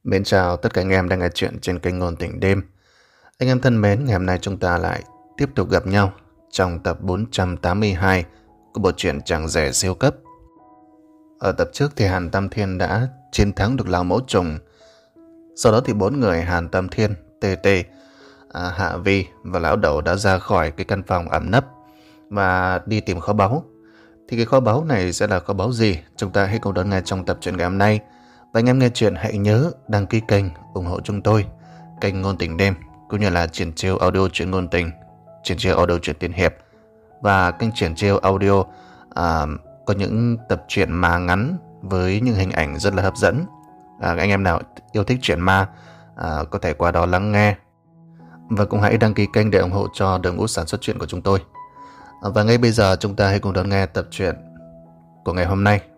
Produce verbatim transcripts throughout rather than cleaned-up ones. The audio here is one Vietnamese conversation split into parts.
Mến chào tất cả anh em đang nghe chuyện trên kênh Ngôn Tình Đêm. Anh em thân mến, ngày hôm nay chúng ta lại tiếp tục gặp nhau trong tập bốn trăm tám mươi hai của bộ truyện Chàng Rể Siêu Cấp. Ở tập trước thì Hàn Tam Thiên đã chiến thắng được Lão Mẫu Trùng. Sau đó thì bốn người Hàn Tam Thiên, Tê Tê, à, Hạ Vi và Lão Đẩu đã ra khỏi cái căn phòng ẩn nấp và đi tìm kho báu. Thì cái kho báu này sẽ là kho báu gì? Chúng ta hãy cùng đón nghe trong tập truyện ngày hôm nay. Và anh em nghe chuyện hãy nhớ đăng ký kênh ủng hộ chúng tôi, kênh Ngôn Tình Đêm cũng như là Triển Chiêu Audio Truyện Ngôn Tình, Triển Chiêu Audio Truyện Tiên Hiệp và kênh Triển Chiêu Audio à, có những tập truyện ma ngắn với những hình ảnh rất là hấp dẫn. À, anh em nào yêu thích truyện ma à, có thể qua đó lắng nghe và cũng hãy đăng ký kênh để ủng hộ cho đội ngũ sản xuất truyện của chúng tôi. À, và ngay bây giờ chúng ta hãy cùng đón nghe tập truyện của ngày hôm nay.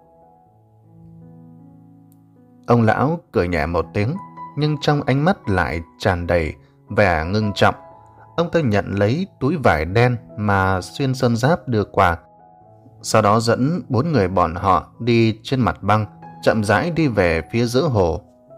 Ông lão cười nhẹ một tiếng, nhưng trong ánh mắt lại tràn đầy vẻ ngưng trọng. Ông ta nhận lấy túi vải đen mà Xuyên Sơn Giáp đưa qua, sau đó dẫn bốn người bọn họ đi trên mặt băng, chậm rãi đi về phía giữa hồ.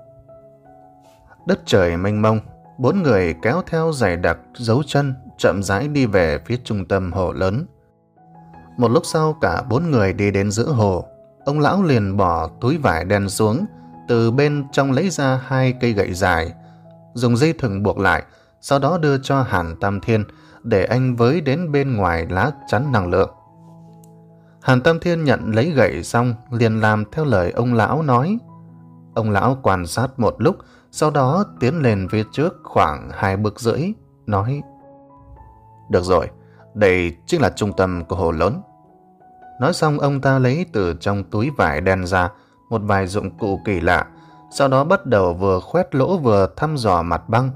Đất trời mênh mông, bốn người kéo theo dày đặc dấu chân, chậm rãi đi về phía trung tâm hồ lớn. Một lúc sau cả bốn người đi đến giữa hồ, ông lão liền bỏ túi vải đen xuống, từ bên trong lấy ra hai cây gậy dài, dùng dây thừng buộc lại, sau đó đưa cho Hàn Tam Thiên để anh với đến bên ngoài lá chắn năng lượng. Hàn Tam Thiên nhận lấy gậy xong liền làm theo lời ông lão nói. Ông lão quan sát một lúc, sau đó tiến lên phía trước khoảng hai bước rưỡi, nói: "Được rồi, đây chính là trung tâm của hồ lớn." Nói xong ông ta lấy từ trong túi vải đen ra một vài dụng cụ kỳ lạ, sau đó bắt đầu vừa khoét lỗ vừa thăm dò mặt băng.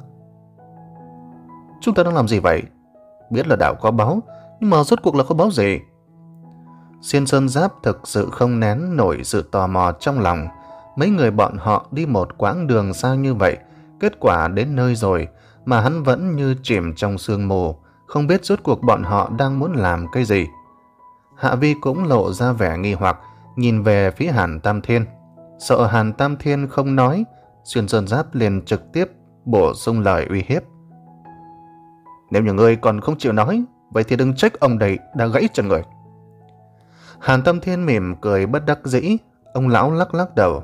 "Chúng ta đang làm gì vậy? Biết là đảo có báu, nhưng mà rốt cuộc là có báu gì?" Xuyên Sơn Giáp thực sự không nén nổi sự tò mò trong lòng. Mấy người bọn họ đi một quãng đường xa như vậy, kết quả đến nơi rồi mà hắn vẫn như chìm trong sương mù, không biết rốt cuộc bọn họ đang muốn làm cái gì. Hạ Vi cũng lộ ra vẻ nghi hoặc, nhìn về phía Hàn Tam Thiên. Sợ Hàn Tam Thiên không nói, Xuyên Sơn Giáp liền trực tiếp bổ sung lời uy hiếp: "Nếu như ngươi còn không chịu nói, vậy thì đừng trách ông đây đã gãy chân người." Hàn Tam Thiên mỉm cười bất đắc dĩ. Ông lão lắc lắc đầu: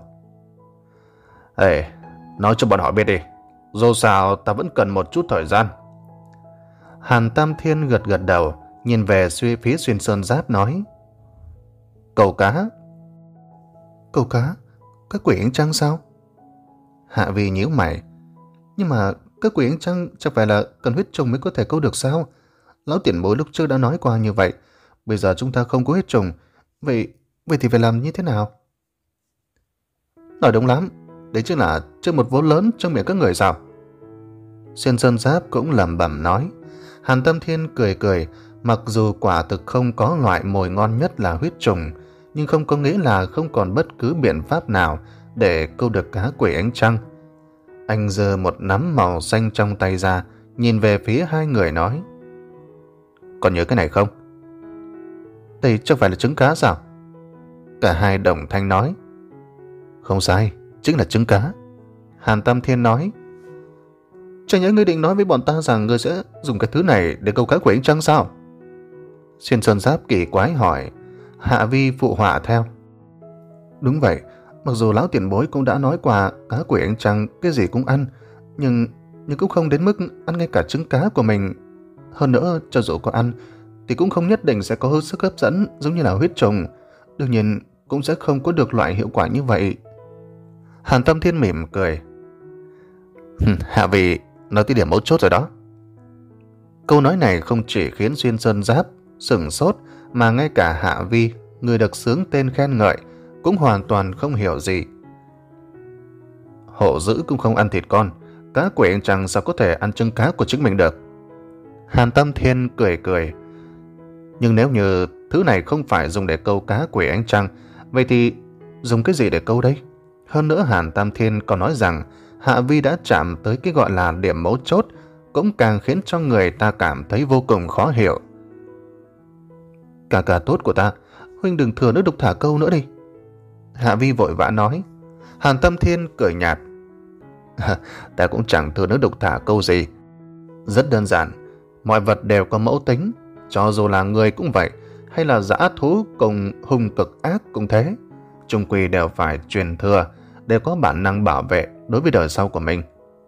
"Ê, nói cho bọn họ biết đi, dù sao ta vẫn cần một chút thời gian." Hàn Tam Thiên gật gật đầu, nhìn về suy phía Xuyên Sơn Giáp nói: "Câu cá." "Câu cá? Cái quỷ ánh trăng sao?" Hạ Vi nhíu mày: "Nhưng mà cái quỷ ánh trăng chẳng phải là cần huyết trùng mới có thể câu được sao? Lão tiền bối lúc trước đã nói qua như vậy. Bây giờ chúng ta không có huyết trùng, vậy vậy thì phải làm như thế nào?" "Nói đúng lắm, đấy chính là chơi một vố lớn trong miệng các người sao?" Xuyên Sơn Giáp cũng lẩm bẩm nói. Hàn Tam Thiên cười cười, mặc dù quả thực không có loại mồi ngon nhất là huyết trùng, nhưng không có nghĩa là không còn bất cứ biện pháp nào để câu được cá quỷ ánh trăng. Anh giơ một nắm màu xanh trong tay ra, nhìn về phía hai người nói: "Còn nhớ cái này không?" "Đây chẳng phải là trứng cá sao?" Cả hai đồng thanh nói. "Không sai, chính là trứng cá." Hàn Tam Thiên nói: "Chẳng nhẽ ngươi định nói với bọn ta rằng ngươi sẽ dùng cái thứ này để câu cá quỷ ánh trăng sao?" Xuyên Sơn Giáp kỳ quái hỏi. Hạ Vi phụ họa theo: "Đúng vậy, mặc dù lão tiền bối cũng đã nói qua cá quỷ ánh trăng cái gì cũng ăn, nhưng nhưng cũng không đến mức ăn ngay cả trứng cá của mình. Hơn nữa, cho dù có ăn thì cũng không nhất định sẽ có sức hấp dẫn giống như là huyết trùng, đương nhiên cũng sẽ không có được loại hiệu quả như vậy." Hàn Tam Thiên mỉm cười: "Hạ Vi nói tới điểm mấu chốt rồi đó." Câu nói này không chỉ khiến Xuyên Sơn Giáp sửng sốt, mà ngay cả Hạ Vi, người được xướng tên khen ngợi, cũng hoàn toàn không hiểu gì. Hổ dữ cũng không ăn thịt con, cá quỷ ánh trăng sao có thể ăn trứng cá của chính mình được? Hàn Tam Thiên cười cười: "Nhưng nếu như thứ này không phải dùng để câu cá quỷ ánh trăng, vậy thì dùng cái gì để câu đây?" Hơn nữa Hàn Tam Thiên còn nói rằng Hạ Vi đã chạm tới cái gọi là điểm mấu chốt, cũng càng khiến cho người ta cảm thấy vô cùng khó hiểu. "Cả cả tốt của ta, huynh đừng thừa nước đục thả câu nữa đi." Hạ Vi vội vã nói. Hàn Tam Thiên cười nhạt: Ta cũng chẳng thừa nước độc thả câu gì. Rất đơn giản, mọi vật đều có mẫu tính, cho dù là người cũng vậy, hay là dã thú cùng hung cực ác cũng thế. Chung quy đều phải truyền thừa, đều có bản năng bảo vệ đối với đời sau của mình.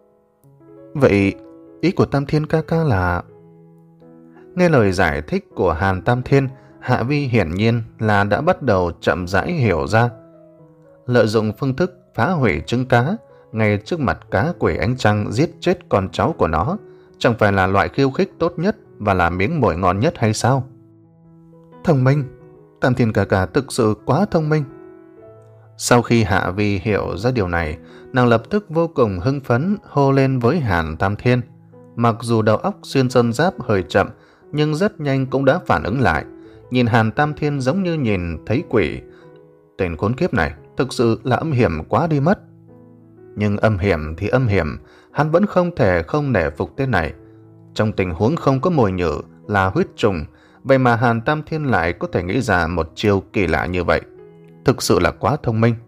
Vậy ý của Tam Thiên ca ca là... Nghe lời giải thích của Hàn Tam Thiên, Hạ Vi hiển nhiên là đã bắt đầu chậm rãi hiểu ra. Lợi dụng phương thức phá hủy trứng cá ngay trước mặt cá quỷ ánh trăng giết chết con cháu của nó, chẳng phải là loại khiêu khích tốt nhất và là miếng mồi ngon nhất hay sao? Thông minh, Tam Thiên ca ca thực sự quá thông minh. Sau khi Hạ Vi hiểu ra điều này, nàng lập tức vô cùng hưng phấn hô lên với Hàn Tam Thiên. Mặc dù đầu óc xuyên sơn giáp hơi chậm, nhưng rất nhanh cũng đã phản ứng lại. Nhìn Hàn Tam Thiên giống như nhìn thấy quỷ. Tên khốn kiếp này thực sự là âm hiểm quá đi mất. Nhưng âm hiểm thì âm hiểm, hắn vẫn không thể không nể phục tên này. Trong tình huống không có mồi nhử là huyết trùng, vậy mà Hàn Tam Thiên lại có thể nghĩ ra một chiêu kỳ lạ như vậy. Thực sự là quá thông minh.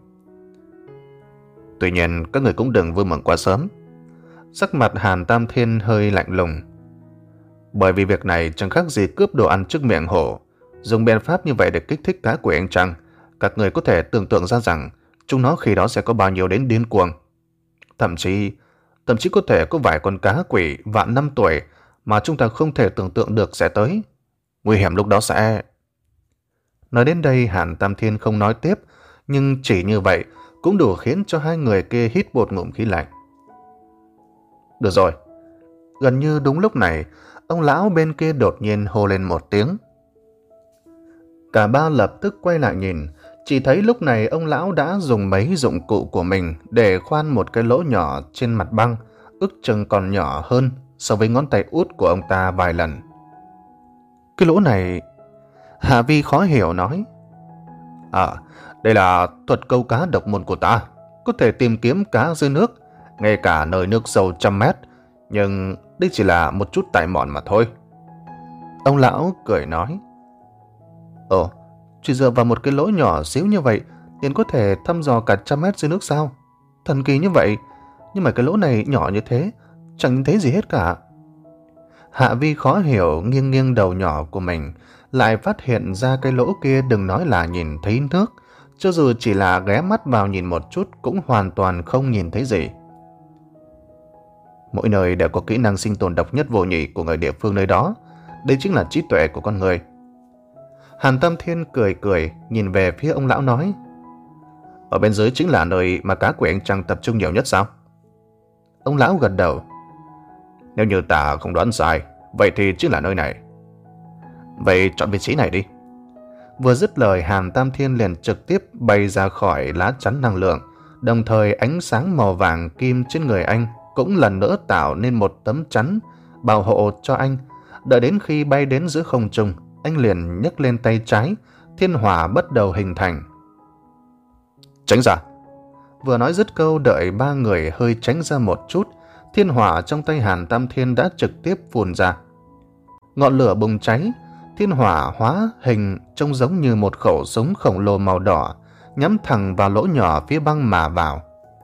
Tuy nhiên, các người cũng đừng vui mừng quá sớm. Sắc mặt Hàn Tam Thiên hơi lạnh lùng. Bởi vì việc này chẳng khác gì cướp đồ ăn trước miệng hổ. Dùng biện pháp như vậy để kích thích cá quỷ ánh trăng, các người có thể tưởng tượng ra rằng chúng nó khi đó sẽ có bao nhiêu đến điên cuồng. Thậm chí, thậm chí có thể có vài con cá quỷ vạn năm tuổi mà chúng ta không thể tưởng tượng được sẽ tới. Nguy hiểm lúc đó sẽ... Nói đến đây, Hàn Tam Thiên không nói tiếp, nhưng chỉ như vậy cũng đủ khiến cho hai người kia hít một ngụm khí lạnh. Được rồi. Gần như đúng lúc này, ông lão bên kia đột nhiên hô lên một tiếng. Cả ba lập tức quay lại nhìn, chỉ thấy lúc này ông lão đã dùng mấy dụng cụ của mình để khoan một cái lỗ nhỏ trên mặt băng, ước chừng còn nhỏ hơn so với ngón tay út của ông ta vài lần. Cái lỗ này... Hạ Vi khó hiểu nói. À, đây là thuật câu cá độc môn của ta, có thể tìm kiếm cá dưới nước, ngay cả nơi nước sâu trăm mét, nhưng đây chỉ là một chút tài mọn mà thôi. Ông lão cười nói. Ồ, chỉ dựa vào một cái lỗ nhỏ xíu như vậy liền có thể thăm dò cả trăm mét dưới nước sao? Thần kỳ như vậy, nhưng mà cái lỗ này nhỏ như thế, chẳng nhìn thấy gì hết cả. Hạ Vi khó hiểu nghiêng nghiêng đầu nhỏ của mình, lại phát hiện ra cái lỗ kia đừng nói là nhìn thấy nước, cho dù chỉ là ghé mắt vào nhìn một chút cũng hoàn toàn không nhìn thấy gì. Mỗi nơi đều có kỹ năng sinh tồn độc nhất vô nhị của người địa phương nơi đó, đây chính là trí tuệ của con người. Hàn Tam Thiên cười cười nhìn về phía ông lão nói. Ở bên dưới chính là nơi mà cá quỷ ánh trăng tập trung nhiều nhất sao? Ông lão gật đầu. Nếu như ta không đoán sai, vậy thì chính là nơi này. Vậy chọn vị trí này đi. Vừa dứt lời, Hàn Tam Thiên liền trực tiếp bay ra khỏi lá chắn năng lượng, đồng thời ánh sáng màu vàng kim trên người anh cũng lần nữa tạo nên một tấm chắn bảo hộ cho anh. Đợi đến khi bay đến giữa không trung, anh liền nhấc lên tay trái, thiên hỏa bắt đầu hình thành. Tránh ra. Vừa nói dứt câu, đợi ba người hơi tránh ra một chút, thiên hỏa trong tay Hàn Tam Thiên đã trực tiếp phun ra. Ngọn lửa bùng cháy, thiên hỏa hóa hình trông giống như một khẩu súng khổng lồ màu đỏ, nhắm thẳng vào lỗ nhỏ phía băng mà vào.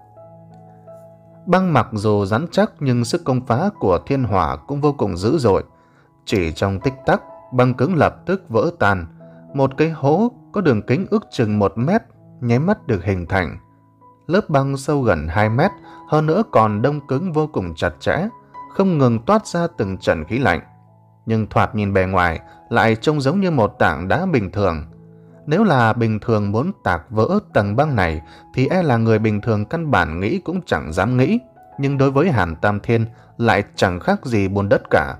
Băng mặc dù rắn chắc nhưng sức công phá của thiên hỏa cũng vô cùng dữ dội. Chỉ trong tích tắc, băng cứng lập tức vỡ tan. Một cái hố có đường kính ước chừng một mét nháy mắt được hình thành. Lớp băng sâu gần hai mét, hơn nữa còn đông cứng vô cùng chặt chẽ, không ngừng toát ra từng trận khí lạnh. Nhưng thoạt nhìn bề ngoài lại trông giống như một tảng đá bình thường. Nếu là bình thường muốn tạc vỡ tầng băng này thì e là người bình thường căn bản nghĩ cũng chẳng dám nghĩ, nhưng đối với Hàn Tam Thiên lại chẳng khác gì bùn đất cả.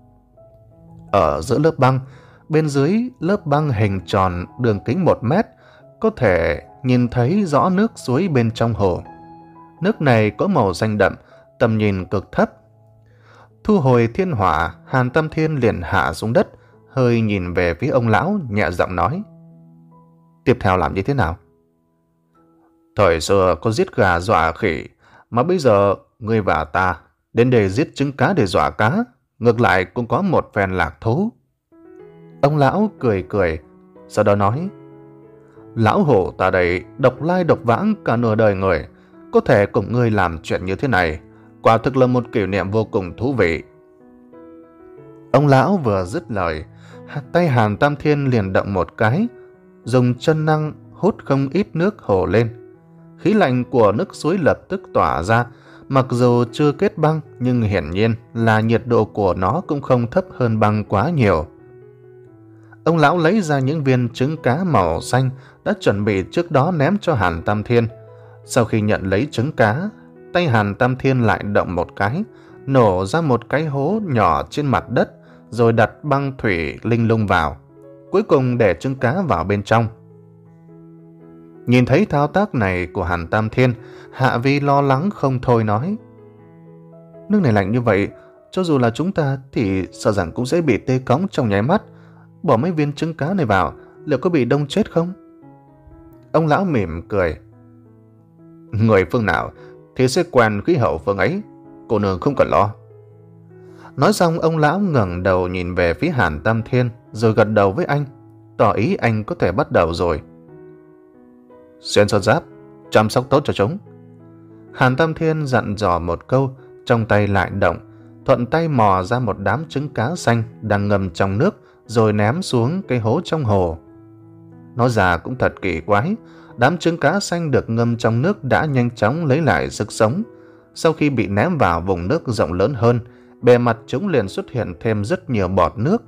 Ở giữa lớp băng, bên dưới lớp băng hình tròn đường kính một mét, có thể nhìn thấy rõ nước suối bên trong hồ. Nước này có màu xanh đậm, tầm nhìn cực thấp. Thu hồi thiên hỏa, Hàn Tam Thiên liền hạ xuống đất, hơi nhìn về phía ông lão, nhẹ giọng nói. Tiếp theo làm như thế nào? Thời xưa có giết gà dọa khỉ, mà bây giờ ngươi và ta đến đây giết trứng cá để dọa cá, ngược lại cũng có một phen lạc thú. Ông lão cười cười, sau đó nói. Lão hổ ta đây độc lai độc vãng cả nửa đời người, có thể cùng ngươi làm chuyện như thế này, quả thực là một kỷ niệm vô cùng thú vị. Ông lão vừa dứt lời, tay Hàn Tam Thiên liền động một cái, dùng chân năng hút không ít nước hồ lên. Khí lạnh của nước suối lập tức tỏa ra, mặc dù chưa kết băng nhưng hiển nhiên là nhiệt độ của nó cũng không thấp hơn băng quá nhiều. Ông lão lấy ra những viên trứng cá màu xanh đã chuẩn bị trước đó ném cho Hàn Tam Thiên. Sau khi nhận lấy trứng cá, tay Hàn Tam Thiên lại động một cái, nổ ra một cái hố nhỏ trên mặt đất, rồi đặt băng thủy linh lung vào, cuối cùng để trứng cá vào bên trong. Nhìn thấy thao tác này của Hàn Tam Thiên, Hạ Vi lo lắng không thôi nói: nước này lạnh như vậy, cho dù là chúng ta thì sợ rằng cũng sẽ bị tê cóng trong nháy mắt. Bỏ mấy viên trứng cá này vào, liệu có bị đông chết không? Ông lão mỉm cười: người phương nào thì sẽ quen khí hậu phương ấy, cô nương không cần lo. Nói xong, ông lão ngẩng đầu nhìn về phía Hàn Tam Thiên, rồi gật đầu với anh, tỏ ý anh có thể bắt đầu rồi. Xuyên sơn giáp, chăm sóc tốt cho chúng. Hàn Tam Thiên dặn dò một câu, trong tay lại động, thuận tay mò ra một đám trứng cá xanh đang ngâm trong nước, rồi ném xuống cái hố trong hồ. Nói ra cũng thật kỳ quái, đám trứng cá xanh được ngâm trong nước đã nhanh chóng lấy lại sức sống. Sau khi bị ném vào vùng nước rộng lớn hơn, bề mặt chúng liền xuất hiện thêm rất nhiều bọt nước.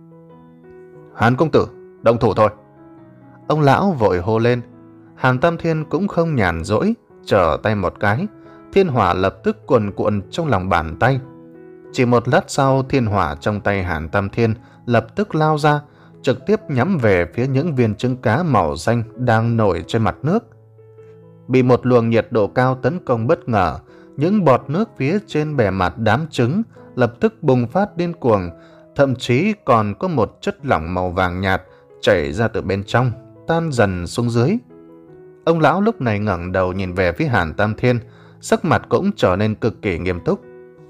Hàn công tử, động thủ thôi. Ông lão vội hô lên. Hàn Tam Thiên cũng không nhàn rỗi, trở tay một cái, thiên hỏa lập tức cuồn cuộn trong lòng bàn tay. Chỉ một lát sau, thiên hỏa trong tay Hàn Tam Thiên lập tức lao ra, trực tiếp nhắm về phía những viên trứng cá màu xanh đang nổi trên mặt nước. Bị một luồng nhiệt độ cao tấn công bất ngờ, những bọt nước phía trên bề mặt đám trứng lập tức bùng phát điên cuồng, thậm chí còn có một chất lỏng màu vàng nhạt chảy ra từ bên trong, tan dần xuống dưới. Ông lão lúc này ngẩng đầu nhìn về phía Hàn Tam Thiên, sắc mặt cũng trở nên cực kỳ nghiêm túc.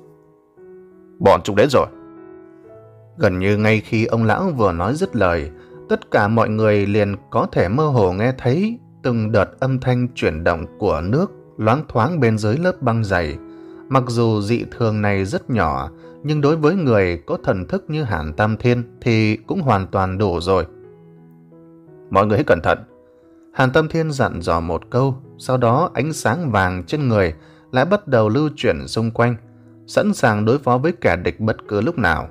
Bọn chúng đến rồi. Gần như ngay khi ông lão vừa nói dứt lời, tất cả mọi người liền có thể mơ hồ nghe thấy từng đợt âm thanh chuyển động của nước loáng thoáng bên dưới lớp băng dày. Mặc dù dị thường này rất nhỏ, nhưng đối với người có thần thức như Hàn Tam Thiên thì cũng hoàn toàn đủ rồi. Mọi người hãy cẩn thận. Hàn Tam Thiên dặn dò một câu, sau đó ánh sáng vàng trên người lại bắt đầu lưu chuyển xung quanh, sẵn sàng đối phó với kẻ địch bất cứ lúc nào.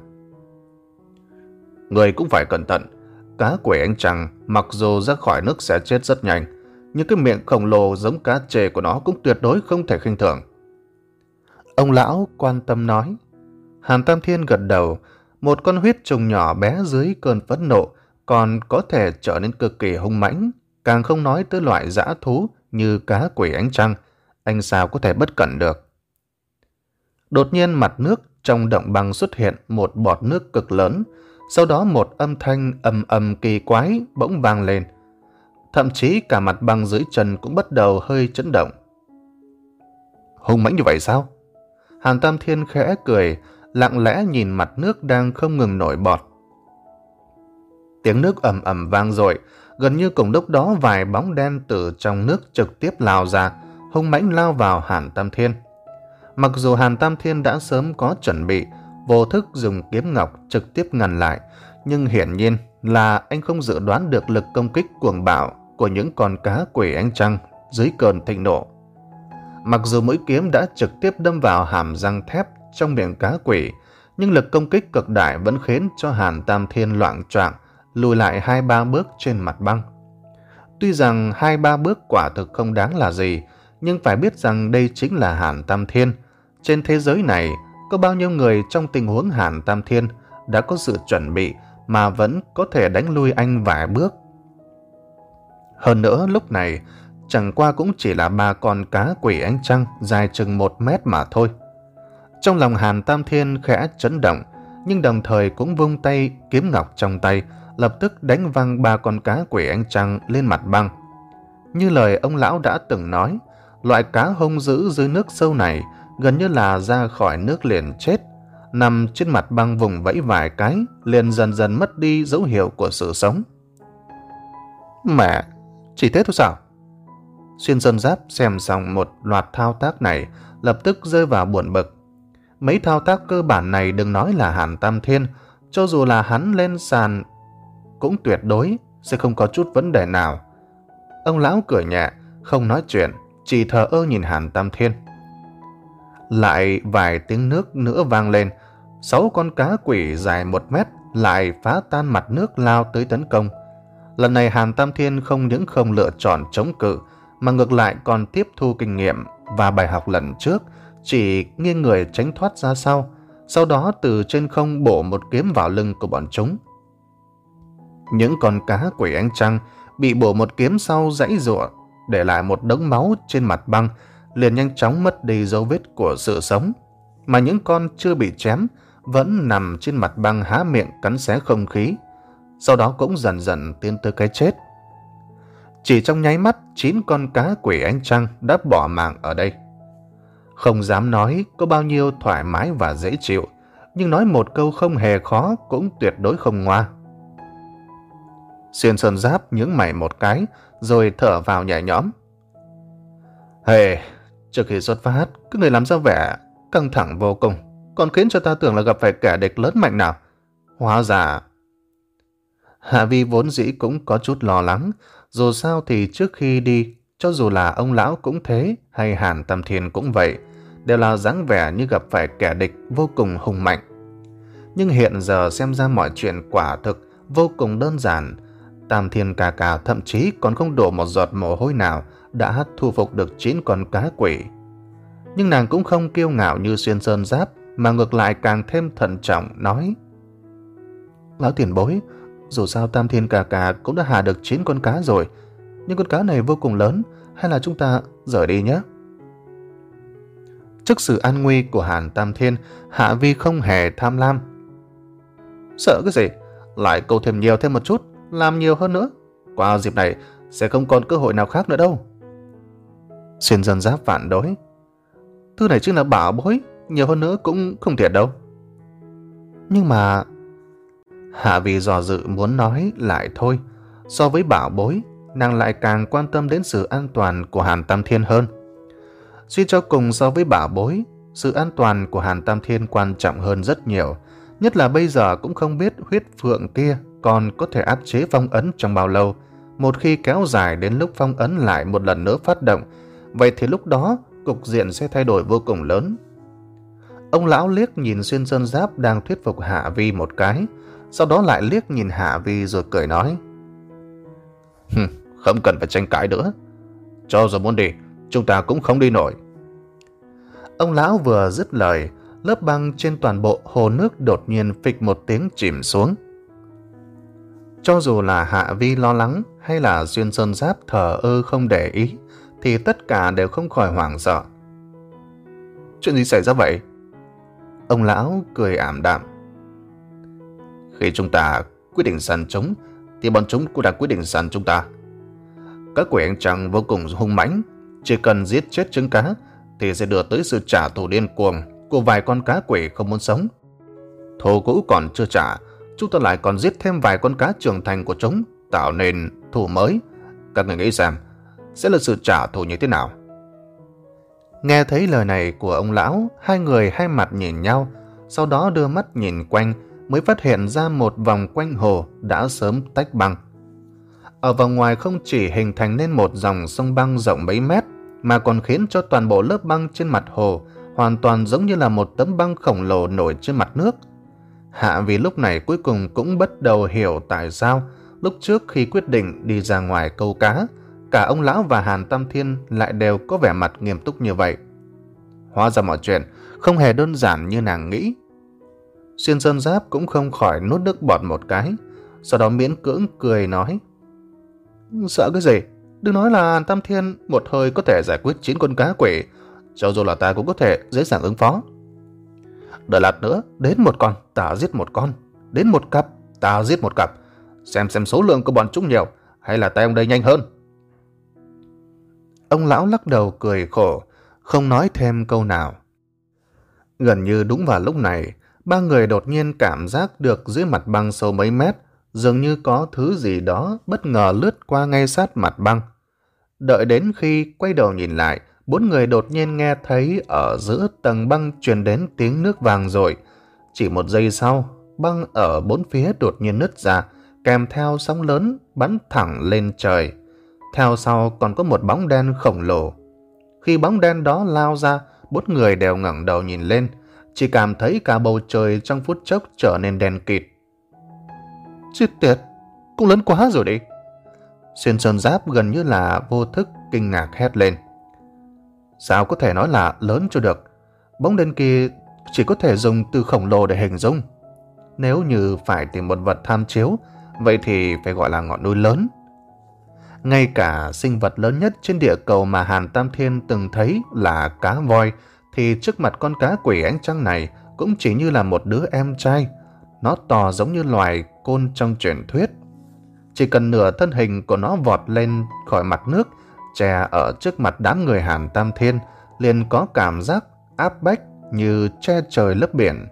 Người cũng phải cẩn thận. Cá quẩy ánh trăng mặc dù ra khỏi nước sẽ chết rất nhanh, nhưng cái miệng khổng lồ giống cá trê của nó cũng tuyệt đối không thể khinh thường. Ông lão quan tâm nói. Hàn Tam Thiên gật đầu. Một con huyết trùng nhỏ bé dưới cơn phẫn nộ còn có thể trở nên cực kỳ hung mãnh, càng không nói tới loại dã thú như cá quẩy ánh trăng, anh sao có thể bất cẩn được. Đột nhiên mặt nước trong động băng xuất hiện một bọt nước cực lớn, sau đó một âm thanh ầm ầm kỳ quái bỗng vang lên. Thậm chí cả mặt băng dưới chân cũng bắt đầu hơi chấn động. Hung mãnh như vậy sao? Hàn Tam Thiên khẽ cười, lặng lẽ nhìn mặt nước đang không ngừng nổi bọt. Tiếng nước ầm ầm vang dội, gần như cùng lúc đó vài bóng đen từ trong nước trực tiếp lao ra, hung mãnh lao vào Hàn Tam Thiên. Mặc dù Hàn Tam Thiên đã sớm có chuẩn bị, vô thức dùng kiếm ngọc trực tiếp ngăn lại, nhưng hiển nhiên là anh không dự đoán được lực công kích cuồng bạo của những con cá quỷ ánh trăng dưới cơn thịnh nộ. Mặc dù mũi kiếm đã trực tiếp đâm vào hàm răng thép trong miệng cá quỷ, nhưng lực công kích cực đại vẫn khiến cho Hàn Tam Thiên loạng choạng lùi lại hai ba bước trên mặt băng. Tuy rằng hai ba bước quả thực không đáng là gì, nhưng phải biết rằng đây chính là Hàn Tam Thiên. Trên thế giới này, có bao nhiêu người trong tình huống Hàn Tam Thiên đã có sự chuẩn bị mà vẫn có thể đánh lui anh vài bước. Hơn nữa lúc này, chẳng qua cũng chỉ là ba con cá quỷ ánh trăng dài chừng một mét mà thôi. Trong lòng Hàn Tam Thiên khẽ chấn động, nhưng đồng thời cũng vung tay kiếm ngọc trong tay, lập tức đánh văng ba con cá quỷ ánh trăng lên mặt băng. Như lời ông lão đã từng nói, loại cá hung dữ dưới nước sâu này gần như là ra khỏi nước liền chết, nằm trên mặt băng vùng vẫy vài cái, liền dần dần mất đi dấu hiệu của sự sống. Mẹ, chỉ thế thôi sao? Xuyên Sơn Giáp xem xong một loạt thao tác này, lập tức rơi vào buồn bực. Mấy thao tác cơ bản này đừng nói là Hàn Tam Thiên, cho dù là hắn lên sàn cũng tuyệt đối sẽ không có chút vấn đề nào. Ông lão cười nhẹ, không nói chuyện, chỉ thờ ơ nhìn Hàn Tam Thiên. Lại vài tiếng nước nữa vang lên, sáu con cá quỷ dài một mét lại phá tan mặt nước lao tới tấn công. Lần này Hàn Tam Thiên không những không lựa chọn chống cự, mà ngược lại còn tiếp thu kinh nghiệm và bài học lần trước, chỉ nghiêng người tránh thoát ra sau, sau đó từ trên không bổ một kiếm vào lưng của bọn chúng. Những con cá quỷ ánh trăng bị bổ một kiếm sau giãy giụa, để lại một đống máu trên mặt băng, liền nhanh chóng mất đi dấu vết của sự sống, mà những con chưa bị chém vẫn nằm trên mặt băng há miệng cắn xé không khí, sau đó cũng dần dần tiến tới cái chết. Chỉ trong nháy mắt, chín con cá quỷ ánh trăng đã bỏ mạng ở đây. Không dám nói có bao nhiêu thoải mái và dễ chịu, nhưng nói một câu không hề khó cũng tuyệt đối không ngoa. Xuyên Sơn Giáp nhướng mày một cái, rồi thở vào nhẹ nhõm. Hề, trước khi xuất phát, cứ người làm ra vẻ căng thẳng vô cùng, còn khiến cho ta tưởng là gặp phải kẻ địch lớn mạnh nào. Hóa ra... Hạ Vi vốn dĩ cũng có chút lo lắng, dù sao thì trước khi đi, cho dù là ông lão cũng thế, hay Hàn Tam Thiên cũng vậy, đều là dáng vẻ như gặp phải kẻ địch vô cùng hùng mạnh. Nhưng hiện giờ xem ra mọi chuyện quả thực vô cùng đơn giản. Tam Thiên ca ca thậm chí còn không đổ một giọt mồ hôi nào đã thu phục được chín con cá quỷ. Nhưng nàng cũng không kiêu ngạo như Xuyên Sơn Giáp, mà ngược lại càng thêm thận trọng nói: Lão tiền bối, dù sao Tam Thiên ca ca cũng đã hạ được chín con cá rồi, nhưng con cá này vô cùng lớn, hay là chúng ta rời đi nhé? Trước sự an nguy của Hàn Tam Thiên, Hạ Vi không hề tham lam. Sợ cái gì? Lại câu thêm nhiều thêm một chút, làm nhiều hơn nữa. Qua dịp này sẽ không còn cơ hội nào khác nữa đâu. Xuyên Sơn Giáp phản đối: Thứ này chính là bảo bối, nhiều hơn nữa cũng không thiệt đâu. Nhưng mà... Hạ Vi dò dự muốn nói lại thôi. So với bảo bối, nàng lại càng quan tâm đến sự an toàn của Hàn Tam Thiên hơn. Suy cho cùng, so với bảo bối, sự an toàn của Hàn Tam Thiên quan trọng hơn rất nhiều. Nhất là bây giờ cũng không biết huyết phượng kia còn có thể áp chế phong ấn trong bao lâu. Một khi kéo dài đến lúc phong ấn lại một lần nữa phát động, vậy thì lúc đó cục diện sẽ thay đổi vô cùng lớn. Ông lão liếc nhìn Xuyên Sơn Giáp đang thuyết phục Hạ Vi một cái, sau đó lại liếc nhìn Hạ Vi rồi cười nói: Không cần phải tranh cãi nữa. Cho dù muốn đi, chúng ta cũng không đi nổi. Ông lão vừa dứt lời, lớp băng trên toàn bộ hồ nước đột nhiên phịch một tiếng chìm xuống. Cho dù là Hạ Vi lo lắng hay là Xuyên Sơn Giáp thờ ơ không để ý, thì tất cả đều không khỏi hoảng sợ. Chuyện gì xảy ra vậy? Ông lão cười ảm đạm: Khi chúng ta quyết định săn chúng, thì bọn chúng cũng đã quyết định săn chúng ta. Các quỷ ánh trăng vô cùng hung mãnh, chỉ cần giết chết trứng cá thì sẽ đưa tới sự trả thù điên cuồng của vài con cá quỷ không muốn sống. Thù cũ còn chưa trả, chúng ta lại còn giết thêm vài con cá trưởng thành của chúng, tạo nên thù mới. Các người nghĩ xem, sẽ là sự trả thù như thế nào? Nghe thấy lời này của ông lão, hai người hai mặt nhìn nhau, sau đó đưa mắt nhìn quanh, mới phát hiện ra một vòng quanh hồ đã sớm tách băng. Ở vòng ngoài không chỉ hình thành nên một dòng sông băng rộng mấy mét, mà còn khiến cho toàn bộ lớp băng trên mặt hồ hoàn toàn giống như là một tấm băng khổng lồ nổi trên mặt nước. Hạ Vi lúc này cuối cùng cũng bắt đầu hiểu tại sao lúc trước khi quyết định đi ra ngoài câu cá, cả ông lão và Hàn Tam Thiên lại đều có vẻ mặt nghiêm túc như vậy. Hóa ra mọi chuyện không hề đơn giản như nàng nghĩ. Xuyên Sơn Giáp cũng không khỏi nuốt nước bọt một cái, sau đó miễn cưỡng cười nói: Sợ cái gì? Đừng nói là Hàn Tam Thiên một hơi có thể giải quyết chín con cá quỷ, cho dù là ta cũng có thể dễ dàng ứng phó. Đợi lát nữa, đến một con, ta giết một con. Đến một cặp, ta giết một cặp. Xem xem số lượng của bọn chúng nhiều, hay là tay ông đây nhanh hơn. Ông lão lắc đầu cười khổ, không nói thêm câu nào. Gần như đúng vào lúc này, ba người đột nhiên cảm giác được dưới mặt băng sâu mấy mét, dường như có thứ gì đó bất ngờ lướt qua ngay sát mặt băng. Đợi đến khi quay đầu nhìn lại, bốn người đột nhiên nghe thấy ở giữa tầng băng truyền đến tiếng nước vang dội. Chỉ một giây sau, băng ở bốn phía đột nhiên nứt ra, kèm theo sóng lớn bắn thẳng lên trời. Theo sau còn có một bóng đen khổng lồ. Khi bóng đen đó lao ra, bốn người đều ngẩng đầu nhìn lên, chỉ cảm thấy cả bầu trời trong phút chốc trở nên đen kịt. Chết tiệt, cũng lớn quá rồi đi. Xuyên Sơn Giáp gần như là vô thức kinh ngạc hét lên. Sao có thể nói là lớn cho được? Bóng đen kia chỉ có thể dùng từ khổng lồ để hình dung. Nếu như phải tìm một vật tham chiếu, vậy thì phải gọi là ngọn núi lớn. Ngay cả sinh vật lớn nhất trên địa cầu mà Hàn Tam Thiên từng thấy là cá voi, thì trước mặt con cá quỷ ánh trăng này cũng chỉ như là một đứa em trai. Nó to giống như loài côn trong truyền thuyết. Chỉ cần nửa thân hình của nó vọt lên khỏi mặt nước, che ở trước mặt đám người Hàn Tam Thiên, liền có cảm giác áp bách như che trời lấp biển.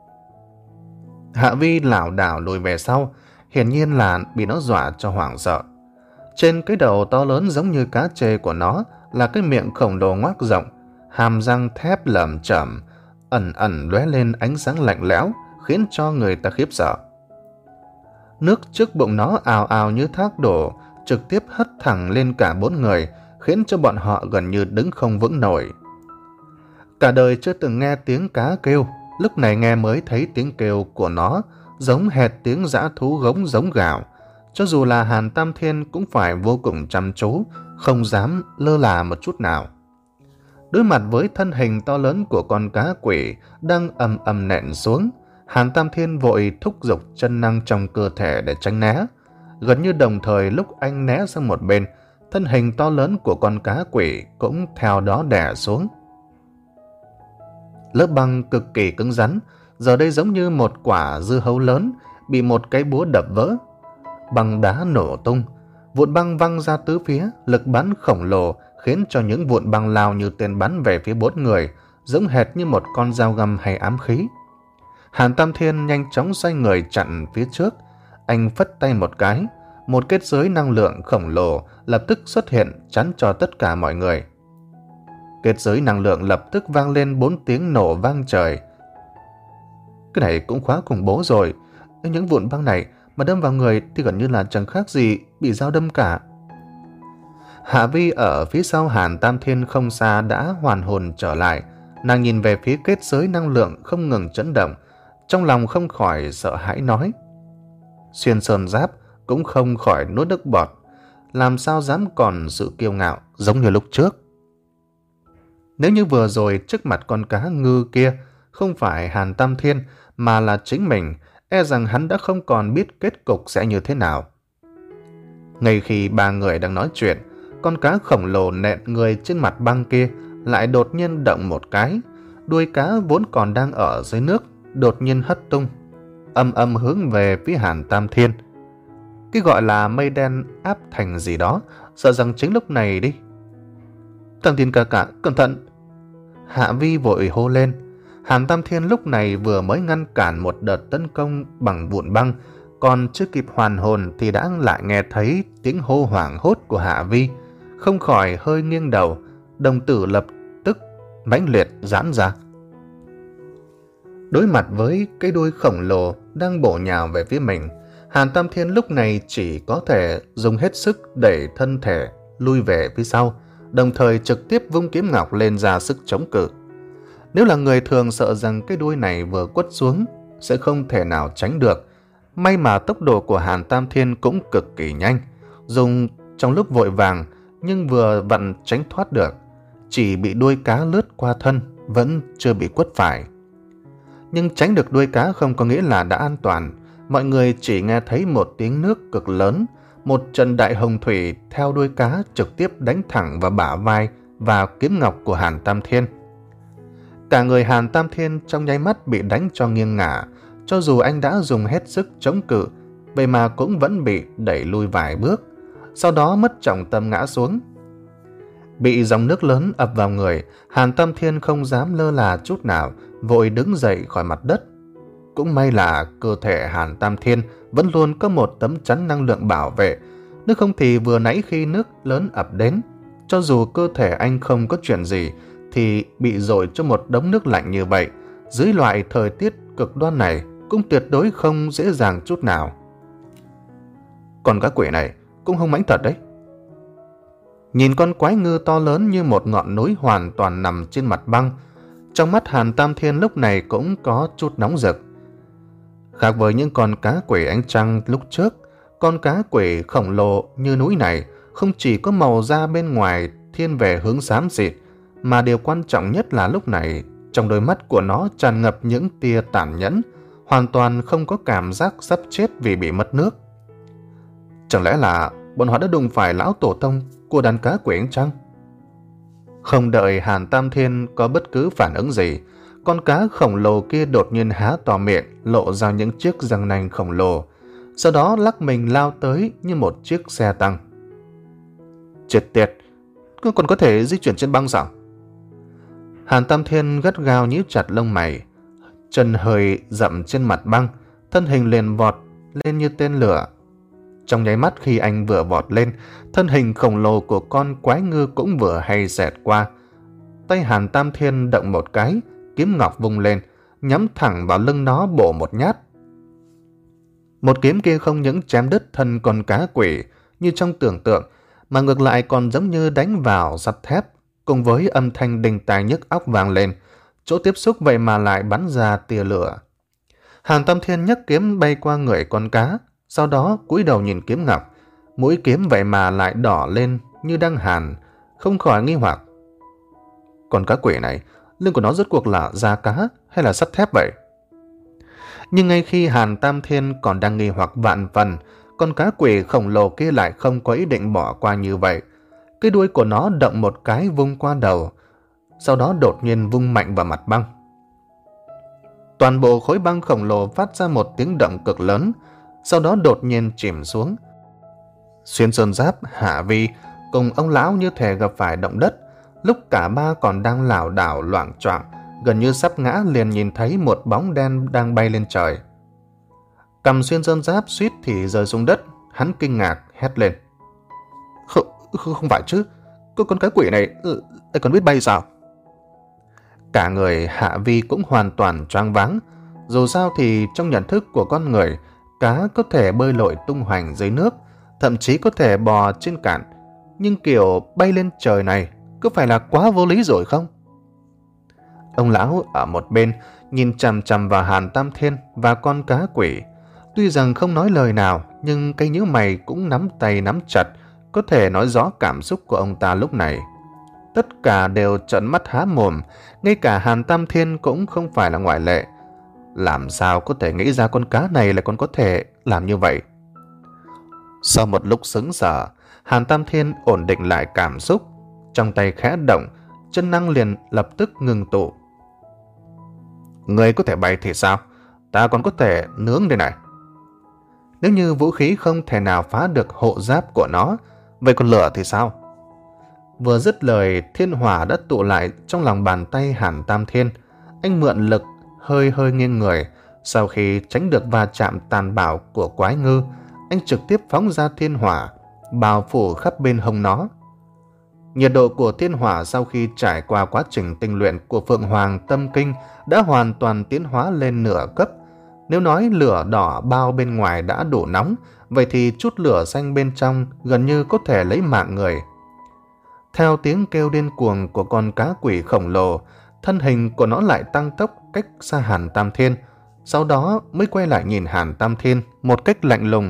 Hạ Vi lảo đảo lùi về sau, hiển nhiên là bị nó dọa cho hoảng sợ. Trên cái đầu to lớn giống như cá trê của nó là cái miệng khổng lồ ngoác rộng, hàm răng thép lởm chởm, ẩn ẩn lóe lên ánh sáng lạnh lẽo, khiến cho người ta khiếp sợ. Nước trước bụng nó ào ào như thác đổ, trực tiếp hất thẳng lên cả bốn người, khiến cho bọn họ gần như đứng không vững nổi. Cả đời chưa từng nghe tiếng cá kêu, lúc này nghe mới thấy tiếng kêu của nó giống hệt tiếng dã thú gống giống gào. Cho dù là Hàn Tam Thiên cũng phải vô cùng chăm chú, không dám lơ là một chút nào. Đối mặt với thân hình to lớn của con cá quỷ đang ầm ầm nện xuống, Hàn Tam Thiên vội thúc giục chân năng trong cơ thể để tránh né. Gần như đồng thời lúc anh né sang một bên, thân hình to lớn của con cá quỷ cũng theo đó đè xuống. Lớp băng cực kỳ cứng rắn, giờ đây giống như một quả dưa hấu lớn bị một cái búa đập vỡ. Băng đá nổ tung, vụn băng văng ra tứ phía, lực bắn khổng lồ khiến cho những vụn băng lao như tên bắn về phía bốn người, giống hệt như một con dao găm hay ám khí. Hàn Tam Thiên nhanh chóng xoay người chặn phía trước. Anh phất tay một cái, một kết giới năng lượng khổng lồ lập tức xuất hiện chắn cho tất cả mọi người. Kết giới năng lượng lập tức vang lên bốn tiếng nổ vang trời. Cái này cũng quá khủng bố rồi. Những vụn băng này mà đâm vào người thì gần như là chẳng khác gì bị dao đâm cả. Hạ Vi ở phía sau Hàn Tam Thiên không xa đã hoàn hồn trở lại. Nàng nhìn về phía kết giới năng lượng không ngừng chấn động, trong lòng không khỏi sợ hãi nói. Xuyên Sơn Giáp cũng không khỏi nuốt nước bọt, làm sao dám còn sự kiêu ngạo giống như lúc trước. Nếu như vừa rồi trước mặt con cá ngư kia không phải Hàn Tam Thiên mà là chính mình, e rằng hắn đã không còn biết kết cục sẽ như thế nào. Ngay khi ba người đang nói chuyện, con cá khổng lồ nện người trên mặt băng kia lại đột nhiên động một cái. Đuôi cá vốn còn đang ở dưới nước đột nhiên hất tung, âm âm hướng về phía Hàn Tam Thiên. Cái gọi là mây đen áp thành gì đó, sợ rằng chính lúc này đi. Tam Thiên ca ca, cẩn thận! Hạ Vi vội hô lên. Hàn Tam Thiên lúc này vừa mới ngăn cản một đợt tấn công bằng vụn băng, còn chưa kịp hoàn hồn thì đã lại nghe thấy tiếng hô hoảng hốt của Hạ Vi, không khỏi hơi nghiêng đầu, đồng tử lập tức mãnh liệt giãn ra. Đối mặt với cái đuôi khổng lồ đang bổ nhào về phía mình, Hàn Tam Thiên lúc này chỉ có thể dùng hết sức đẩy thân thể lui về phía sau, đồng thời trực tiếp vung kiếm ngọc lên ra sức chống cự. Nếu là người thường sợ rằng cái đuôi này vừa quất xuống sẽ không thể nào tránh được. May mà tốc độ của Hàn Tam Thiên cũng cực kỳ nhanh, dùng trong lúc vội vàng nhưng vừa vặn tránh thoát được, chỉ bị đuôi cá lướt qua thân, vẫn chưa bị quất phải. Nhưng tránh được đuôi cá không có nghĩa là đã an toàn. Mọi người chỉ nghe thấy một tiếng nước cực lớn, một trận đại hồng thủy theo đuôi cá trực tiếp đánh thẳng vào bả vai và kiếm ngọc của Hàn Tam Thiên. Cả người Hàn Tam Thiên trong nháy mắt bị đánh cho nghiêng ngả, cho dù anh đã dùng hết sức chống cự, vậy mà cũng vẫn bị đẩy lui vài bước, sau đó mất trọng tâm ngã xuống. Bị dòng nước lớn ập vào người, Hàn Tam Thiên không dám lơ là chút nào, vội đứng dậy khỏi mặt đất. Cũng may là cơ thể Hàn Tam Thiên vẫn luôn có một tấm chắn năng lượng bảo vệ, nếu không thì vừa nãy khi nước lớn ập đến, Cho dù cơ thể anh không có chuyện gì, thì bị dội cho một đống nước lạnh như vậy, dưới loại thời tiết cực đoan này, cũng tuyệt đối không dễ dàng chút nào. Còn cá quỷ này cũng hung mãnh thật đấy. Nhìn con quái ngư to lớn như một ngọn núi hoàn toàn nằm trên mặt băng, trong mắt Hàn Tam Thiên lúc này cũng có chút nóng rực. Khác với những con cá quỷ ánh trăng lúc trước, con cá quỷ khổng lồ như núi này không chỉ có màu da bên ngoài thiên về hướng xám xịt, mà điều quan trọng nhất là lúc này trong đôi mắt của nó tràn ngập những tia tàn nhẫn, hoàn toàn không có cảm giác sắp chết vì bị mất nước. Chẳng lẽ là bọn họ đã đụng phải lão tổ tông của đàn cá quỷ ánh trăng? Không đợi Hàn Tam Thiên có bất cứ phản ứng gì, con cá khổng lồ kia đột nhiên há to miệng, lộ ra những chiếc răng nanh khổng lồ, sau đó lắc mình lao tới như một chiếc xe tăng. Chết tiệt, còn có thể di chuyển trên băng sao? Hàn Tam Thiên gắt gao nhíu chặt lông mày, chân hơi dậm trên mặt băng, thân hình liền vọt lên như tên lửa. Trong nháy mắt khi anh vừa vọt lên, thân hình khổng lồ của con quái ngư cũng vừa hay xẹt qua. Tay Hàn Tam Thiên động một cái, kiếm ngọc vung lên, nhắm thẳng vào lưng nó bổ một nhát. Một kiếm kia không những chém đứt thân con cá quỷ như trong tưởng tượng, mà ngược lại còn giống như đánh vào sắt thép, cùng với âm thanh đinh tai nhức óc vang lên, chỗ tiếp xúc vậy mà lại bắn ra tia lửa. Hàn Tam Thiên nhấc kiếm bay qua người con cá, sau đó cúi đầu nhìn kiếm ngọc, mũi kiếm vậy mà lại đỏ lên như đang hàn, không khỏi nghi hoặc. Con cá quỷ này, lưng của nó rốt cuộc là da cá hay là sắt thép vậy? Nhưng ngay khi Hàn Tam Thiên còn đang nghi hoặc vạn phần, con cá quỷ khổng lồ kia lại không có ý định bỏ qua như vậy. Cái đuôi của nó động một cái vung qua đầu, sau đó đột nhiên vung mạnh vào mặt băng. Toàn bộ khối băng khổng lồ phát ra một tiếng động cực lớn, sau đó đột nhiên chìm xuống. Xuyên Sơn Giáp, Hạ Vi cùng ông lão như thể gặp phải động đất. Lúc cả ba còn đang lảo đảo loạng choạng, gần như sắp ngã, liền nhìn thấy một bóng đen đang bay lên trời. Cầm Xuyên Sơn Giáp suýt thì rơi xuống đất, hắn kinh ngạc hét lên. Không, không phải chứ, con cái quỷ này lại còn biết bay sao? Cả người Hạ Vi cũng hoàn toàn choáng váng. Dù sao thì trong nhận thức của con người, cá có thể bơi lội tung hoành dưới nước, thậm chí có thể bò trên cạn, nhưng kiểu bay lên trời này có phải là quá vô lý rồi không? Ông lão ở một bên nhìn chằm chằm vào Hàn Tam Thiên và con cá quỷ. Tuy rằng không nói lời nào, nhưng cái nhíu mày cũng nắm tay nắm chặt, có thể nói rõ cảm xúc của ông ta lúc này. Tất cả đều trợn mắt há mồm, ngay cả Hàn Tam Thiên cũng không phải là ngoại lệ. Làm sao có thể nghĩ ra con cá này lại còn có thể làm như vậy? Sau một lúc sững sờ, Hàn Tam Thiên ổn định lại cảm xúc, trong tay khẽ động, chân năng liền lập tức ngừng tụ. Người có thể bay thì sao? Ta còn có thể nướng đây này. Nếu như vũ khí không thể nào phá được hộ giáp của nó, vậy còn lửa thì sao? Vừa dứt lời, thiên hỏa đã tụ lại trong lòng bàn tay Hàn Tam Thiên. Anh mượn lực hơi hơi nghiêng người, sau khi tránh được va chạm tàn bạo của quái ngư, anh trực tiếp phóng ra thiên hỏa, bao phủ khắp bên hông nó. Nhiệt độ của thiên hỏa sau khi trải qua quá trình tinh luyện của Phượng Hoàng Tâm Kinh đã hoàn toàn tiến hóa lên nửa cấp. Nếu nói lửa đỏ bao bên ngoài đã đủ nóng, vậy thì chút lửa xanh bên trong gần như có thể lấy mạng người. Theo tiếng kêu điên cuồng của con cá quỷ khổng lồ, thân hình của nó lại tăng tốc cách xa Hàn Tam Thiên, sau đó mới quay lại nhìn Hàn Tam Thiên một cách lạnh lùng.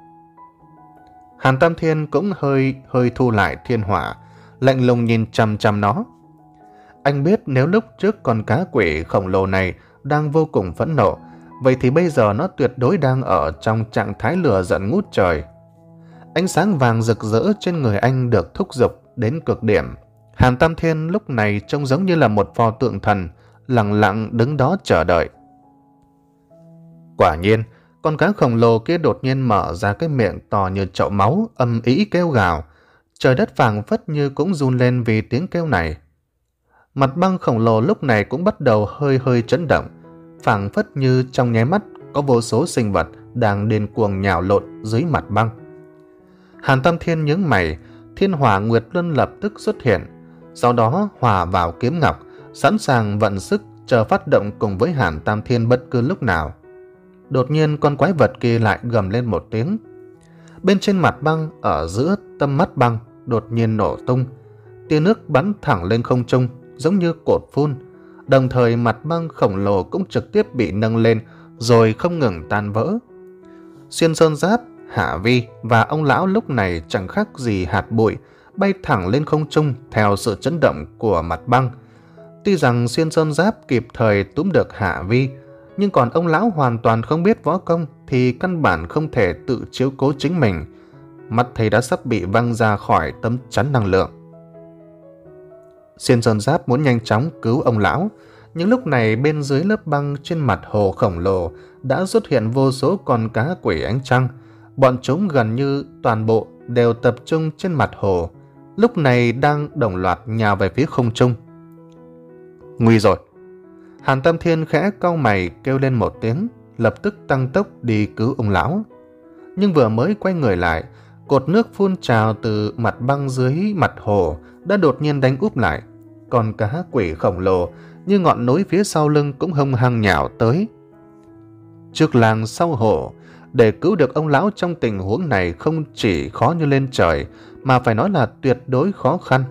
Hàn Tam Thiên cũng hơi hơi thu lại thiên hỏa, lạnh lùng nhìn chằm chằm nó. Anh biết nếu lúc trước con cá quỷ khổng lồ này đang vô cùng phẫn nộ, vậy thì bây giờ nó tuyệt đối đang ở trong trạng thái lửa giận ngút trời. Ánh sáng vàng rực rỡ trên người anh được thúc giục đến cực điểm. Hàn Tam Thiên lúc này trông giống như là một pho tượng thần, lặng lặng đứng đó chờ đợi. Quả nhiên, con cá khổng lồ kia đột nhiên mở ra cái miệng to như chậu máu, âm ĩ kêu gào. Trời đất phảng phất như cũng run lên vì tiếng kêu này. Mặt băng khổng lồ lúc này cũng bắt đầu hơi hơi chấn động, phảng phất như trong nháy mắt có vô số sinh vật đang điên cuồng nhào lộn dưới mặt băng. Hàn Tam Thiên nhướng mày, Thiên Hỏa Nguyệt Luân lập tức xuất hiện, sau đó hòa vào kiếm ngọc, sẵn sàng vận sức chờ phát động cùng với Hàn Tam Thiên bất cứ lúc nào. Đột nhiên con quái vật kia lại gầm lên một tiếng. Bên trên mặt băng ở giữa tâm mắt băng đột nhiên nổ tung, tia nước bắn thẳng lên không trung giống như cột phun, đồng thời mặt băng khổng lồ cũng trực tiếp bị nâng lên rồi không ngừng tan vỡ. Xuyên Sơn Giáp, Hạ Vi và ông lão lúc này chẳng khác gì hạt bụi, bay thẳng lên không trung theo sự chấn động của mặt băng. Tuy rằng Xuyên Sơn Giáp kịp thời túm được Hạ Vi, nhưng còn ông lão hoàn toàn không biết võ công thì căn bản không thể tự chiếu cố chính mình. Mắt thấy đã sắp bị văng ra khỏi tấm chắn năng lượng. Xuyên Sơn Giáp muốn nhanh chóng cứu ông lão, nhưng lúc này bên dưới lớp băng trên mặt hồ khổng lồ đã xuất hiện vô số con cá quỷ ánh trăng. Bọn chúng gần như toàn bộ đều tập trung trên mặt hồ, lúc này đang đồng loạt nhào về phía không trung. Nguy rồi! Hàn Tam Thiên khẽ cau mày kêu lên một tiếng, lập tức tăng tốc đi cứu ông lão. Nhưng vừa mới quay người lại, cột nước phun trào từ mặt băng dưới mặt hồ đã đột nhiên đánh úp lại. Còn cá quỷ khổng lồ như ngọn núi phía sau lưng cũng hung hăng nhào tới. Trước làng sau hồ, để cứu được ông lão trong tình huống này không chỉ khó như lên trời, mà phải nói là tuyệt đối khó khăn.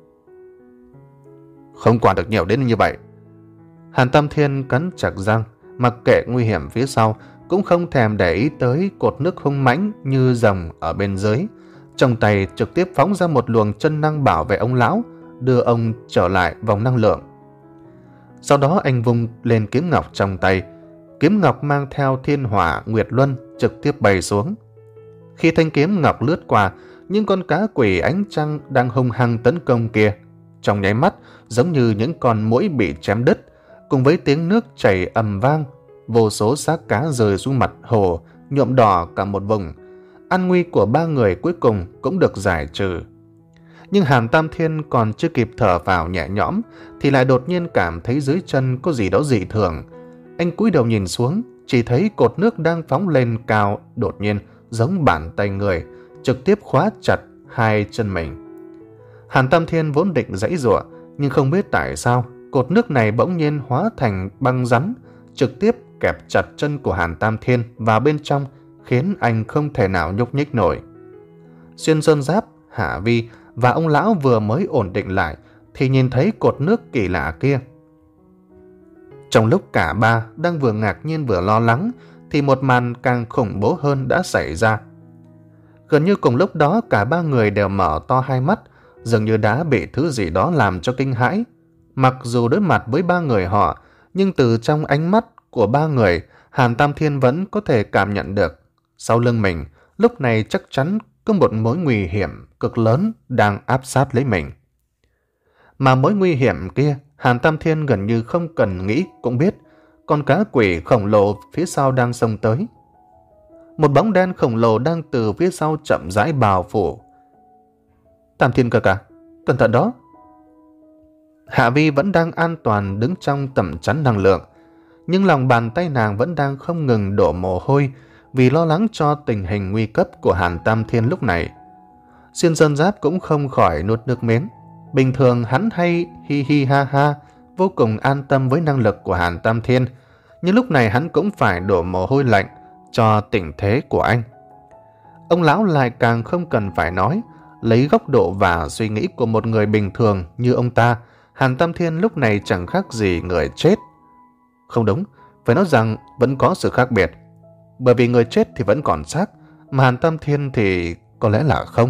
Không quản được nhiều đến như vậy. Hàn Tam Thiên cắn chặt răng, mặc kệ nguy hiểm phía sau, cũng không thèm để ý tới cột nước hung mãnh như rồng ở bên dưới. Trong tay trực tiếp phóng ra một luồng chân năng bảo vệ ông lão, đưa ông trở lại vòng năng lượng. Sau đó anh vung lên kiếm ngọc trong tay. Kiếm ngọc mang theo Thiên Hỏa Nguyệt Luân trực tiếp bay xuống. Khi thanh kiếm ngọc lướt qua, những con cá quỷ ánh trăng đang hung hăng tấn công kia, trong nháy mắt giống như những con muỗi bị chém đứt, cùng với tiếng nước chảy ầm vang, vô số xác cá rơi xuống mặt hồ, nhuộm đỏ cả một vùng. An nguy của ba người cuối cùng cũng được giải trừ. Nhưng Hàn Tam Thiên còn chưa kịp thở vào nhẹ nhõm thì lại đột nhiên cảm thấy dưới chân có gì đó dị thường. Anh cúi đầu nhìn xuống, chỉ thấy cột nước đang phóng lên cao đột nhiên giống bàn tay người, trực tiếp khóa chặt hai chân mình. Hàn Tam Thiên vốn định giãy giụa, nhưng không biết tại sao cột nước này bỗng nhiên hóa thành băng rắn, trực tiếp kẹp chặt chân của Hàn Tam Thiên vào bên trong, khiến anh không thể nào nhúc nhích nổi. Xuyên Sơn Giáp, Hạ Vi và ông lão vừa mới ổn định lại thì nhìn thấy cột nước kỳ lạ kia. Trong lúc cả ba đang vừa ngạc nhiên vừa lo lắng thì một màn càng khủng bố hơn đã xảy ra. Gần như cùng lúc đó cả ba người đều mở to hai mắt, dường như đã bị thứ gì đó làm cho kinh hãi. Mặc dù đối mặt với ba người họ, nhưng từ trong ánh mắt của ba người, Hàn Tam Thiên vẫn có thể cảm nhận được sau lưng mình lúc này chắc chắn có một mối nguy hiểm cực lớn đang áp sát lấy mình. Mà mối nguy hiểm kia, Hàn Tam Thiên gần như không cần nghĩ cũng biết, con cá quỷ khổng lồ phía sau đang xông tới. Một bóng đen khổng lồ đang từ phía sau chậm rãi bao phủ. Tam Thiên ca ca, cẩn thận đó. Hạ Vi vẫn đang an toàn đứng trong tầm chắn năng lượng, nhưng lòng bàn tay nàng vẫn đang không ngừng đổ mồ hôi vì lo lắng cho tình hình nguy cấp của Hàn Tam Thiên lúc này. Xuyên Sơn Giáp cũng không khỏi nuốt nước miếng. Bình thường hắn hay hi hi ha ha, vô cùng an tâm với năng lực của Hàn Tam Thiên, nhưng lúc này hắn cũng phải đổ mồ hôi lạnh cho tình thế của anh. Ông lão lại càng không cần phải nói, lấy góc độ và suy nghĩ của một người bình thường như ông ta, Hàn Tam Thiên lúc này chẳng khác gì người chết. Không đúng, phải nói rằng vẫn có sự khác biệt. Bởi vì người chết thì vẫn còn xác, mà Hàn Tam Thiên thì có lẽ là không.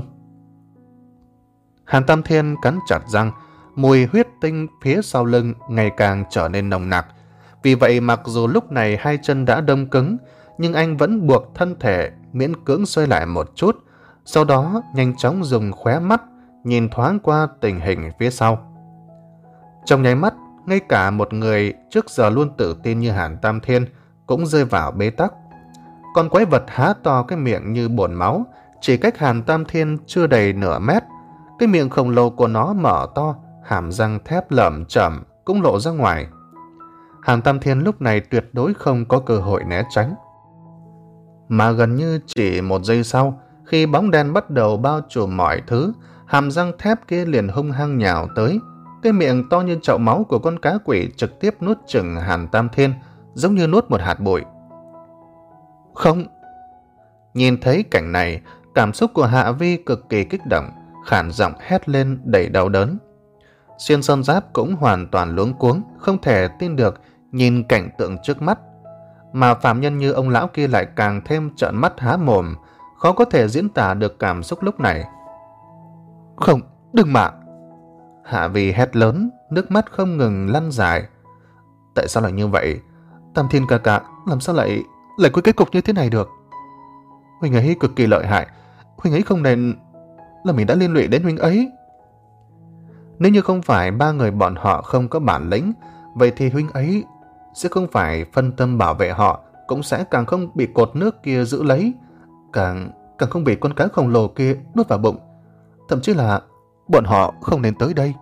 Hàn Tam Thiên cắn chặt răng, mùi huyết tinh phía sau lưng ngày càng trở nên nồng nặc. Vì vậy mặc dù lúc này hai chân đã đông cứng, nhưng anh vẫn buộc thân thể miễn cưỡng xoay lại một chút, sau đó nhanh chóng dùng khóe mắt nhìn thoáng qua tình hình phía sau. Trong nháy mắt, ngay cả một người trước giờ luôn tự tin như Hàn Tam Thiên cũng rơi vào bế tắc. Con quái vật há to cái miệng như bồn máu, chỉ cách Hàn Tam Thiên chưa đầy nửa mét. Cái miệng khổng lồ của nó mở to, hàm răng thép lởm chởm cũng lộ ra ngoài. Hàn Tam Thiên lúc này tuyệt đối không có cơ hội né tránh. Mà gần như chỉ một giây sau, khi bóng đen bắt đầu bao trùm mọi thứ, hàm răng thép kia liền hung hăng nhào tới. Cái miệng to như chậu máu của con cá quỷ trực tiếp nuốt chửng Hàn Tam Thiên, giống như nuốt một hạt bụi. Không! Nhìn thấy cảnh này, cảm xúc của Hạ Vi cực kỳ kích động, khản giọng hét lên đầy đau đớn. Xuyên Sơn Giáp cũng hoàn toàn luống cuống, không thể tin được nhìn cảnh tượng trước mắt. Mà phàm nhân như ông lão kia lại càng thêm trợn mắt há mồm, khó có thể diễn tả được cảm xúc lúc này. Không, đừng mà! Hạ Vi hét lớn, nước mắt không ngừng lăn dài. Tại sao lại như vậy? Tam Thiên ca ca, làm sao lại lại có kết cục như thế này được? Huynh ấy cực kỳ lợi hại, huynh ấy không nên là mình đã liên lụy đến huynh ấy. Nếu như không phải ba người bọn họ không có bản lĩnh, vậy thì huynh ấy sẽ không phải phân tâm bảo vệ họ, cũng sẽ càng không bị cột nước kia giữ lấy, càng càng không bị con cá khổng lồ kia nuốt vào bụng. Thậm chí là bọn họ không nên tới đây.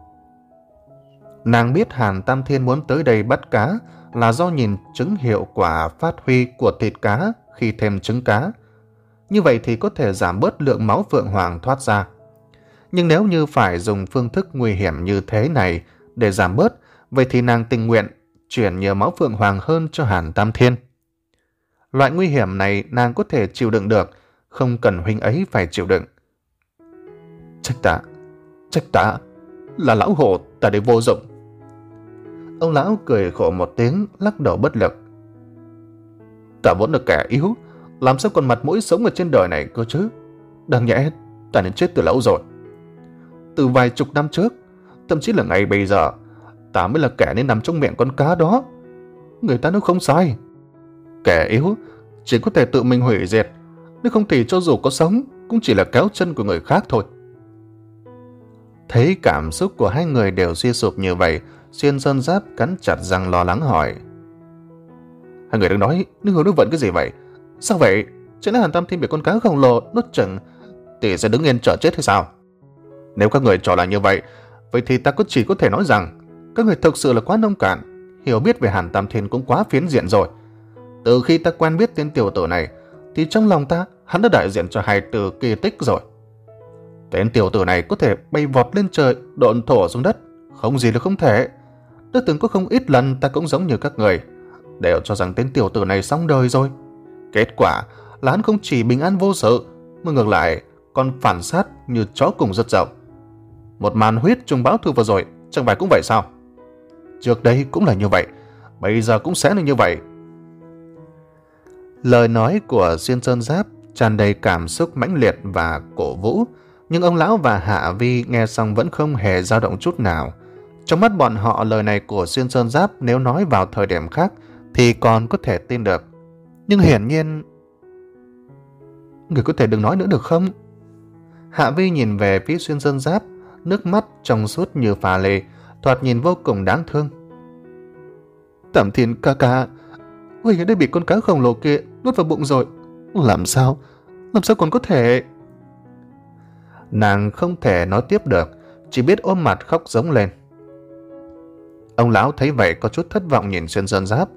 Nàng biết Hàn Tam Thiên muốn tới đây bắt cá là do nhìn chứng hiệu quả phát huy của thịt cá khi thêm trứng cá. Như vậy thì có thể giảm bớt lượng máu Phượng Hoàng thoát ra. Nhưng nếu như phải dùng phương thức nguy hiểm như thế này để giảm bớt, vậy thì nàng tình nguyện chuyển nhiều máu Phượng Hoàng hơn cho Hàn Tam Thiên. Loại nguy hiểm này nàng có thể chịu đựng được, không cần huynh ấy phải chịu đựng. Trách ta, trách ta, là lão hồ ta để vô dụng. Ông lão cười khổ một tiếng, lắc đầu bất lực. Ta vốn là kẻ yếu, làm sao còn mặt mũi sống ở trên đời này cơ chứ? Đáng nhẽ ta nên chết từ lâu rồi. Từ vài chục năm trước, thậm chí là ngày bây giờ, ta mới là kẻ nên nằm trong miệng con cá đó. Người ta nói không sai, kẻ yếu chỉ có thể tự mình hủy diệt, nếu không thì cho dù có sống cũng chỉ là kéo chân của người khác thôi. Thấy cảm xúc của hai người đều suy sụp như vậy, Xuyên Sơn Giáp cắn chặt răng lo lắng hỏi. Hai người đừng nói, đừng nói vận cái gì vậy? Sao vậy? Chẳng lẽ Hàn Tam Thiên bị con cá khổng lồ nuốt chửng thì sẽ đứng yên chờ chết hay sao? Nếu các người cho là như vậy, vậy thì ta có chỉ có thể nói rằng các người thực sự là quá nông cạn, hiểu biết về Hàn Tam Thiên cũng quá phiến diện rồi. Từ khi ta quen biết tên tiểu tử này, thì trong lòng ta hắn đã đại diện cho hai từ kỳ tích rồi. Tên tiểu tử này có thể bay vọt lên trời, độn thổ xuống đất, không gì là không thể. Đã từng có không ít lần ta cũng giống như các người, đều cho rằng tên tiểu tử này xong đời rồi. Kết quả là hắn không chỉ bình an vô sự, mà ngược lại còn phản sát như chó cùng rất dậu. Một màn huyết trùng báo thù vừa rồi, chẳng phải cũng vậy sao? Trước đây cũng là như vậy, bây giờ cũng sẽ là như vậy. Lời nói của Xuyên Sơn Giáp tràn đầy cảm xúc mãnh liệt và cổ vũ, nhưng ông lão và Hạ Vi nghe xong vẫn không hề dao động chút nào. Trong mắt bọn họ, lời này của Xuyên Sơn Giáp nếu nói vào thời điểm khác thì còn có thể tin được. Nhưng hiển nhiên... Người có thể đừng nói nữa được không? Hạ Vi nhìn về phía Xuyên Sơn Giáp, nước mắt trong suốt như pha lê, thoạt nhìn vô cùng đáng thương. Tam Thiên ca ca, huynh ấy đã bị con cá khổng lồ kia nuốt vào bụng rồi. Làm sao? Làm sao còn có thể... Nàng không thể nói tiếp được, chỉ biết ôm mặt khóc giống lên. Ông lão thấy vậy có chút thất vọng nhìn Xuyên Sơn Giáp.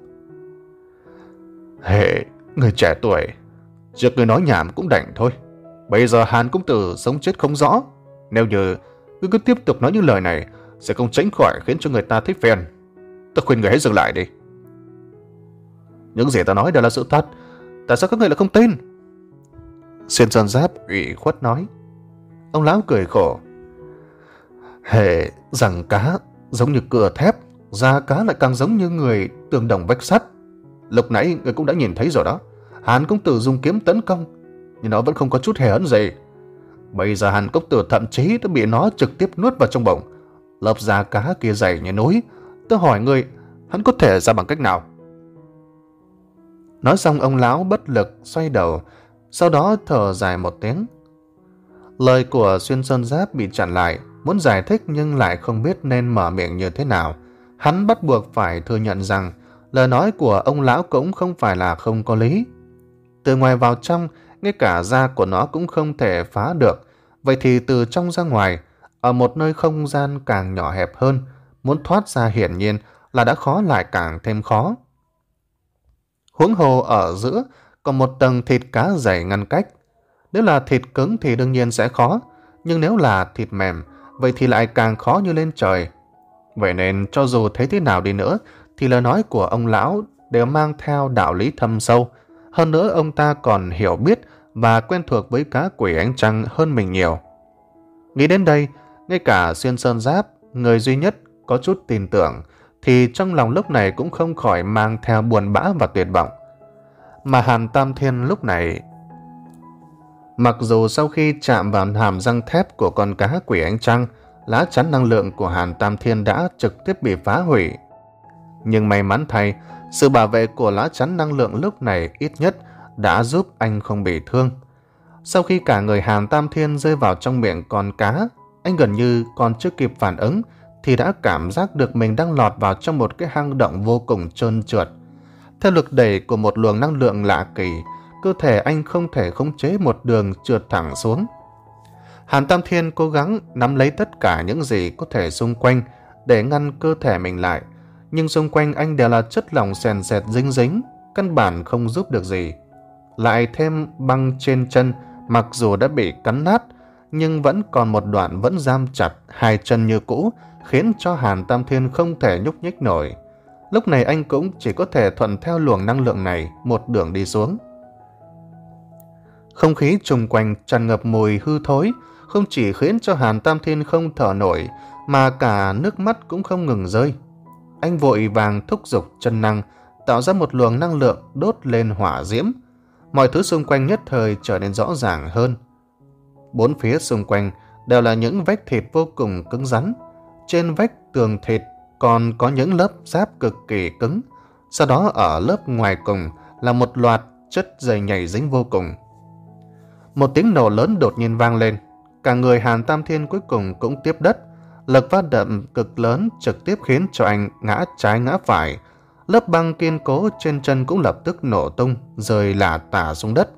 Hệ, người trẻ tuổi, trước người nói nhảm cũng đành thôi. Bây giờ Hàn công tử sống chết không rõ. Nếu như ngươi cứ tiếp tục nói những lời này, sẽ không tránh khỏi khiến cho người ta thấy phiền. Ta khuyên người hãy dừng lại đi. Những gì ta nói đều là sự thật, tại sao các người lại không tin? Xuyên Sơn Giáp ủy khuất nói. Ông lão cười khổ. Hệ, rằng cá giống như cưa thép, da cá lại càng giống như người tường đồng vách sắt. Lúc nãy người cũng đã nhìn thấy rồi đó. Hàn công tử dùng kiếm tấn công, nhưng nó vẫn không có chút hề ấn gì. Bây giờ Hàn công tử thậm chí đã bị nó trực tiếp nuốt vào trong bụng. Lớp da cá kia dày như núi. Tôi hỏi người, hắn có thể ra bằng cách nào? Nói xong ông lão bất lực xoay đầu, sau đó thở dài một tiếng. Lời của Xuyên Sơn Giáp bị chặn lại, muốn giải thích nhưng lại không biết nên mở miệng như thế nào. Hắn bắt buộc phải thừa nhận rằng lời nói của ông lão cũng không phải là không có lý. Từ ngoài vào trong, ngay cả da của nó cũng không thể phá được. Vậy thì từ trong ra ngoài, ở một nơi không gian càng nhỏ hẹp hơn, muốn thoát ra hiển nhiên là đã khó lại càng thêm khó. Huống hồ ở giữa còn một tầng thịt cá dày ngăn cách. Nếu là thịt cứng thì đương nhiên sẽ khó, nhưng nếu là thịt mềm, vậy thì lại càng khó như lên trời. Vậy nên cho dù thấy thế nào đi nữa, thì lời nói của ông lão đều mang theo đạo lý thâm sâu. Hơn nữa ông ta còn hiểu biết và quen thuộc với cá quỷ ánh trăng hơn mình nhiều. Nghĩ đến đây, ngay cả Xuyên Sơn Giáp, người duy nhất có chút tin tưởng, thì trong lòng lúc này cũng không khỏi mang theo buồn bã và tuyệt vọng. Mà Hàn Tam Thiên lúc này, mặc dù sau khi chạm vào hàm răng thép của con cá quỷ ánh trăng, lá chắn năng lượng của Hàn Tam Thiên đã trực tiếp bị phá hủy, nhưng may mắn thay, sự bảo vệ của lá chắn năng lượng lúc này ít nhất đã giúp anh không bị thương. Sau khi cả người Hàn Tam Thiên rơi vào trong miệng con cá, anh gần như còn chưa kịp phản ứng thì đã cảm giác được mình đang lọt vào trong một cái hang động vô cùng trơn trượt. Theo lực đẩy của một luồng năng lượng lạ kỳ, cơ thể anh không thể khống chế một đường trượt thẳng xuống. Hàn Tam Thiên cố gắng nắm lấy tất cả những gì có thể xung quanh để ngăn cơ thể mình lại, nhưng xung quanh anh đều là chất lỏng sền sệt dính dính, căn bản không giúp được gì. Lại thêm băng trên chân, mặc dù đã bị cắn nát, nhưng vẫn còn một đoạn vẫn giam chặt hai chân như cũ, khiến cho Hàn Tam Thiên không thể nhúc nhích nổi. Lúc này anh cũng chỉ có thể thuận theo luồng năng lượng này một đường đi xuống. Không khí xung quanh tràn ngập mùi hư thối, không chỉ khiến cho Hàn Tam Thiên không thở nổi, mà cả nước mắt cũng không ngừng rơi. Anh vội vàng thúc giục chân năng, tạo ra một luồng năng lượng đốt lên hỏa diễm. Mọi thứ xung quanh nhất thời trở nên rõ ràng hơn. Bốn phía xung quanh đều là những vách thịt vô cùng cứng rắn. Trên vách tường thịt còn có những lớp giáp cực kỳ cứng. Sau đó ở lớp ngoài cùng là một loạt chất dày nhảy dính vô cùng. Một tiếng nổ lớn đột nhiên vang lên. Cả người Hàn Tam Thiên cuối cùng cũng tiếp đất. Lực va đập cực lớn trực tiếp khiến cho anh ngã trái ngã phải. Lớp băng kiên cố trên chân cũng lập tức nổ tung, rơi lả tả xuống đất.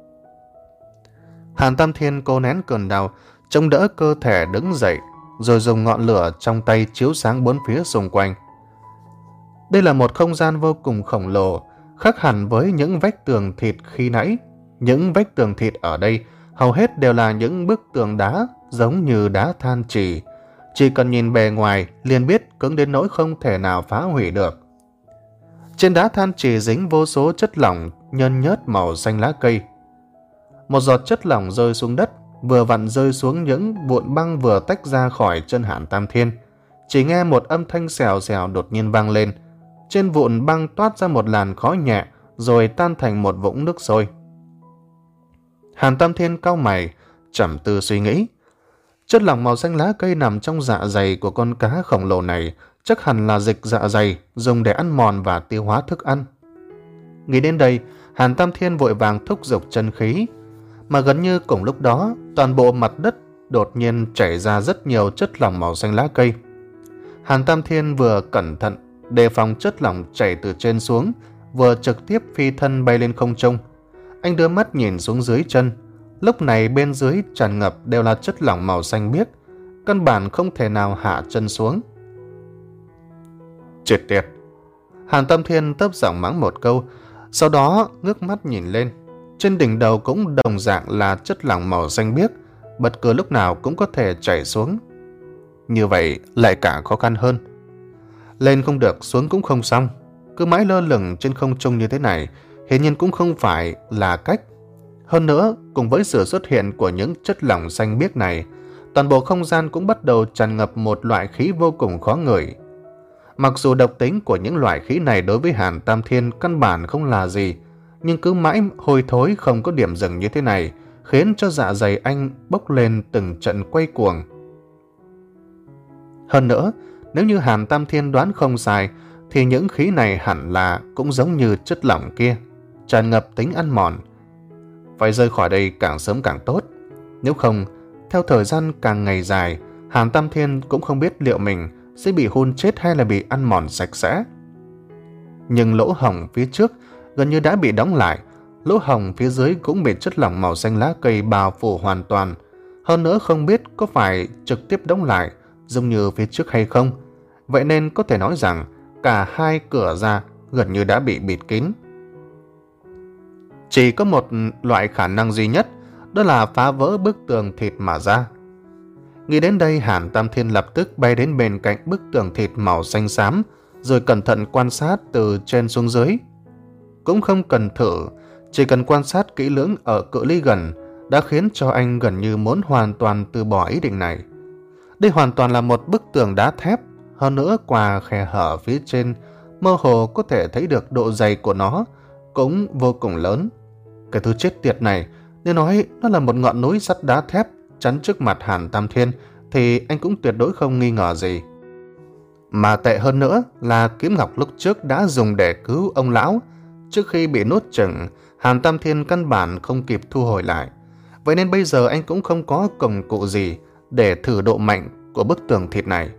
Hàn Tam Thiên cố nén cơn đau, chống đỡ cơ thể đứng dậy, rồi dùng ngọn lửa trong tay chiếu sáng bốn phía xung quanh. Đây là một không gian vô cùng khổng lồ, khác hẳn với những vách tường thịt khi nãy. Những vách tường thịt ở đây hầu hết đều là những bức tường đá giống như đá than trì. Chỉ cần nhìn bề ngoài liền biết cứng đến nỗi không thể nào phá hủy được. Trên đá than trì dính vô số chất lỏng nhơn nhớt màu xanh lá cây. Một giọt chất lỏng rơi xuống đất, vừa vặn rơi xuống những vụn băng vừa tách ra khỏi chân Hàn Tam Thiên. Chỉ nghe một âm thanh xèo xèo đột nhiên vang lên. Trên vụn băng toát ra một làn khói nhẹ, rồi tan thành một vũng nước sôi. Hàn Tam Thiên cau mày, trầm tư suy nghĩ. Chất lỏng màu xanh lá cây nằm trong dạ dày của con cá khổng lồ này chắc hẳn là dịch dạ dày dùng để ăn mòn và tiêu hóa thức ăn. Nghĩ đến đây, Hàn Tam Thiên vội vàng thúc giục chân khí. Mà gần như cùng lúc đó, toàn bộ mặt đất đột nhiên chảy ra rất nhiều chất lỏng màu xanh lá cây. Hàn Tam Thiên vừa cẩn thận đề phòng chất lỏng chảy từ trên xuống, vừa trực tiếp phi thân bay lên không trung. Anh đưa mắt nhìn xuống dưới chân. Lúc này bên dưới tràn ngập đều là chất lỏng màu xanh biếc, căn bản không thể nào hạ chân xuống. Chết tiệt! Hàn Tam Thiên tấp giọng mắng một câu, sau đó ngước mắt nhìn lên. Trên đỉnh đầu cũng đồng dạng là chất lỏng màu xanh biếc, bất cứ lúc nào cũng có thể chảy xuống. Như vậy lại càng khó khăn hơn. Lên không được, xuống cũng không xong. Cứ mãi lơ lửng trên không trung như thế này, hiển nhiên cũng không phải là cách. Hơn nữa, cùng với sự xuất hiện của những chất lỏng xanh biếc này, toàn bộ không gian cũng bắt đầu tràn ngập một loại khí vô cùng khó ngửi. Mặc dù độc tính của những loại khí này đối với Hàn Tam Thiên căn bản không là gì, nhưng cứ mãi hôi thối không có điểm dừng như thế này, khiến cho dạ dày anh bốc lên từng trận quay cuồng. Hơn nữa, nếu như Hàn Tam Thiên đoán không sai, thì những khí này hẳn là cũng giống như chất lỏng kia, tràn ngập tính ăn mòn. Phải rời khỏi đây càng sớm càng tốt. Nếu không, theo thời gian càng ngày dài, Hàn Tam Thiên cũng không biết liệu mình sẽ bị hôn chết hay là bị ăn mòn sạch sẽ. Nhưng lỗ hổng phía trước gần như đã bị đóng lại, lỗ hổng phía dưới cũng bị chất lỏng màu xanh lá cây bao phủ hoàn toàn. Hơn nữa không biết có phải trực tiếp đóng lại giống như phía trước hay không. Vậy nên có thể nói rằng cả hai cửa ra gần như đã bị bịt kín. Chỉ có một loại khả năng duy nhất, đó là phá vỡ bức tường thịt mà ra. Nghĩ đến đây, Hàn Tam Thiên lập tức bay đến bên cạnh bức tường thịt màu xanh xám, rồi cẩn thận quan sát từ trên xuống dưới. Cũng không cần thử, chỉ cần quan sát kỹ lưỡng ở cự ly gần đã khiến cho anh gần như muốn hoàn toàn từ bỏ ý định này. Đây hoàn toàn là một bức tường đá thép, hơn nữa qua khe hở phía trên, mơ hồ có thể thấy được độ dày của nó cũng vô cùng lớn. Cái thứ chết tiệt này, nếu nói nó là một ngọn núi sắt đá thép chắn trước mặt Hàn Tam Thiên thì anh cũng tuyệt đối không nghi ngờ gì. Mà tệ hơn nữa là kiếm ngọc lúc trước đã dùng để cứu ông lão. Trước khi bị nuốt chửng, Hàn Tam Thiên căn bản không kịp thu hồi lại. Vậy nên bây giờ anh cũng không có công cụ gì để thử độ mạnh của bức tường thịt này.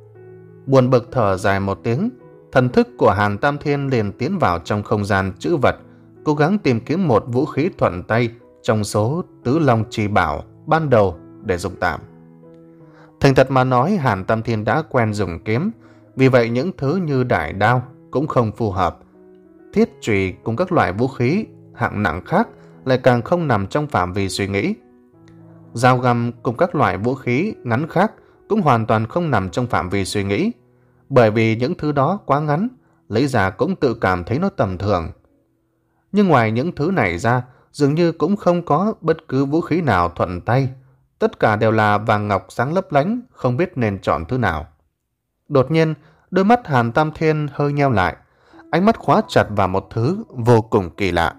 Buồn bực thở dài một tiếng, thần thức của Hàn Tam Thiên liền tiến vào trong không gian trữ vật, cố gắng tìm kiếm một vũ khí thuận tay trong số tứ long chi bảo ban đầu để dùng tạm. Thành thật mà nói, Hàn Tam Thiên đã quen dùng kiếm, vì vậy những thứ như đại đao cũng không phù hợp. Thiết chùy cùng các loại vũ khí hạng nặng khác lại càng không nằm trong phạm vi suy nghĩ. Dao găm cùng các loại vũ khí ngắn khác cũng hoàn toàn không nằm trong phạm vi suy nghĩ, bởi vì những thứ đó quá ngắn, lấy ra cũng tự cảm thấy nó tầm thường. Nhưng ngoài những thứ này ra, dường như cũng không có bất cứ vũ khí nào thuận tay. Tất cả đều là vàng ngọc sáng lấp lánh, không biết nên chọn thứ nào. Đột nhiên, đôi mắt Hàn Tam Thiên hơi nheo lại, ánh mắt khóa chặt vào một thứ vô cùng kỳ lạ.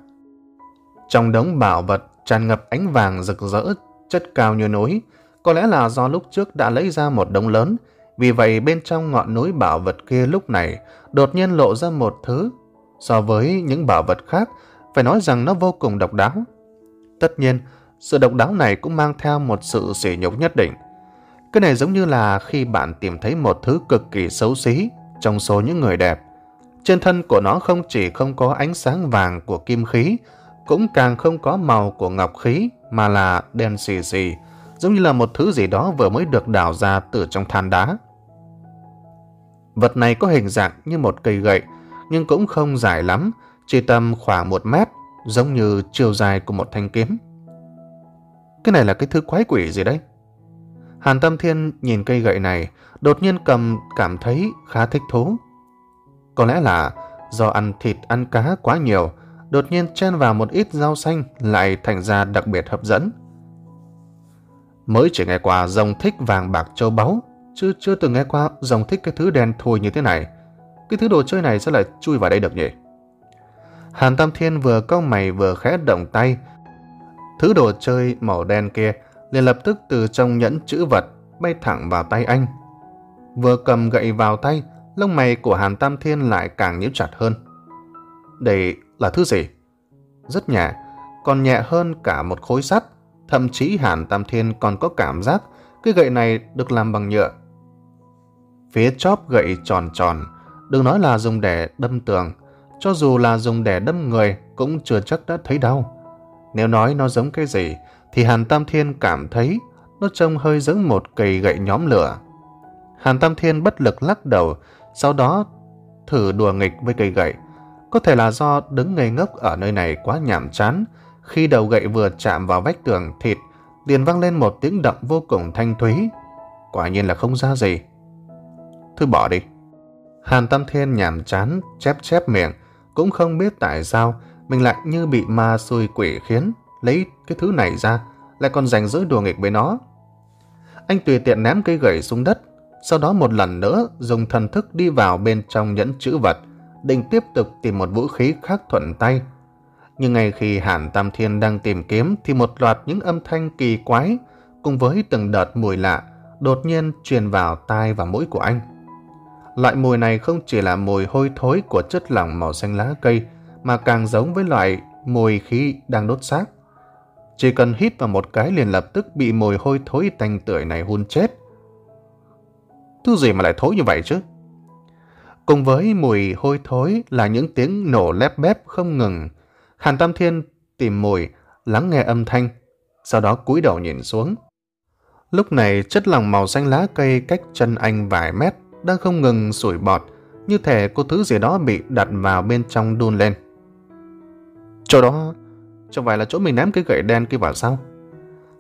Trong đống bảo vật tràn ngập ánh vàng rực rỡ, chất cao như núi. Có lẽ là do lúc trước đã lấy ra một đống lớn, vì vậy bên trong ngọn núi bảo vật kia lúc này đột nhiên lộ ra một thứ so với những bảo vật khác, phải nói rằng nó vô cùng độc đáo. Tất nhiên, sự độc đáo này cũng mang theo một sự sỉ nhục nhất định. Cái này giống như là khi bạn tìm thấy một thứ cực kỳ xấu xí trong số những người đẹp. Trên thân của nó không chỉ không có ánh sáng vàng của kim khí, cũng càng không có màu của ngọc khí, mà là đen xì xì, giống như là một thứ gì đó vừa mới được đào ra từ trong than đá. Vật này có hình dạng như một cây gậy, nhưng cũng không dài lắm, chỉ tầm khoảng một mét, giống như chiều dài của một thanh kiếm. Cái này là cái thứ quái quỷ gì đấy? Hàn Tam Thiên nhìn cây gậy này, đột nhiên cầm cảm thấy khá thích thú. Có lẽ là do ăn thịt ăn cá quá nhiều, đột nhiên chen vào một ít rau xanh lại thành ra đặc biệt hấp dẫn. Mới chỉ nghe qua rồng thích vàng bạc châu báu, chứ chưa từng nghe qua rồng thích cái thứ đen thui như thế này. Cái thứ đồ chơi này sao lại chui vào đây được nhỉ? Hàn Tam Thiên vừa cau mày vừa khẽ động tay, thứ đồ chơi màu đen kia liền lập tức từ trong nhẫn trữ vật bay thẳng vào tay anh. Vừa cầm gậy vào tay, lông mày của Hàn Tam Thiên lại càng nhíu chặt hơn. Đây là thứ gì? Rất nhẹ, còn nhẹ hơn cả một khối sắt. Thậm chí Hàn Tam Thiên còn có cảm giác cái gậy này được làm bằng nhựa. Phía chóp gậy tròn tròn, đừng nói là dùng để đâm tường, cho dù là dùng để đâm người cũng chưa chắc đã thấy đau. Nếu nói nó giống cái gì, thì Hàn Tam Thiên cảm thấy nó trông hơi giống một cây gậy nhóm lửa. Hàn Tam Thiên bất lực lắc đầu, sau đó thử đùa nghịch với cây gậy. Có thể là do đứng ngây ngốc ở nơi này quá nhàm chán, khi đầu gậy vừa chạm vào vách tường thịt, liền vang lên một tiếng động vô cùng thanh thúy. Quả nhiên là không ra gì. Thôi bỏ đi. Hàn Tam Thiên nhàm chán, chép chép miệng, cũng không biết tại sao mình lại như bị ma xui quỷ khiến, lấy cái thứ này ra, lại còn rảnh rỗi đùa nghịch với nó. Anh tùy tiện ném cây gậy xuống đất, sau đó một lần nữa dùng thần thức đi vào bên trong nhẫn trữ vật, định tiếp tục tìm một vũ khí khác thuận tay. Nhưng ngay khi Hàn Tam Thiên đang tìm kiếm thì một loạt những âm thanh kỳ quái cùng với từng đợt mùi lạ đột nhiên truyền vào tai và mũi của anh. Loại mùi này không chỉ là mùi hôi thối của chất lỏng màu xanh lá cây, mà càng giống với loại mùi khí đang đốt xác. Chỉ cần hít vào một cái liền lập tức bị mùi hôi thối tanh tưởi này hun chết. Thứ gì mà lại thối như vậy chứ? Cùng với mùi hôi thối là những tiếng nổ lép bép không ngừng. Hàn Tam Thiên tìm mùi, lắng nghe âm thanh, sau đó cúi đầu nhìn xuống. Lúc này chất lỏng màu xanh lá cây cách chân anh vài mét đang không ngừng sủi bọt, như thể có thứ gì đó bị đặt vào bên trong đun lên. Chỗ đó, chẳng phải là chỗ mình ném cái gậy đen kia vào sao?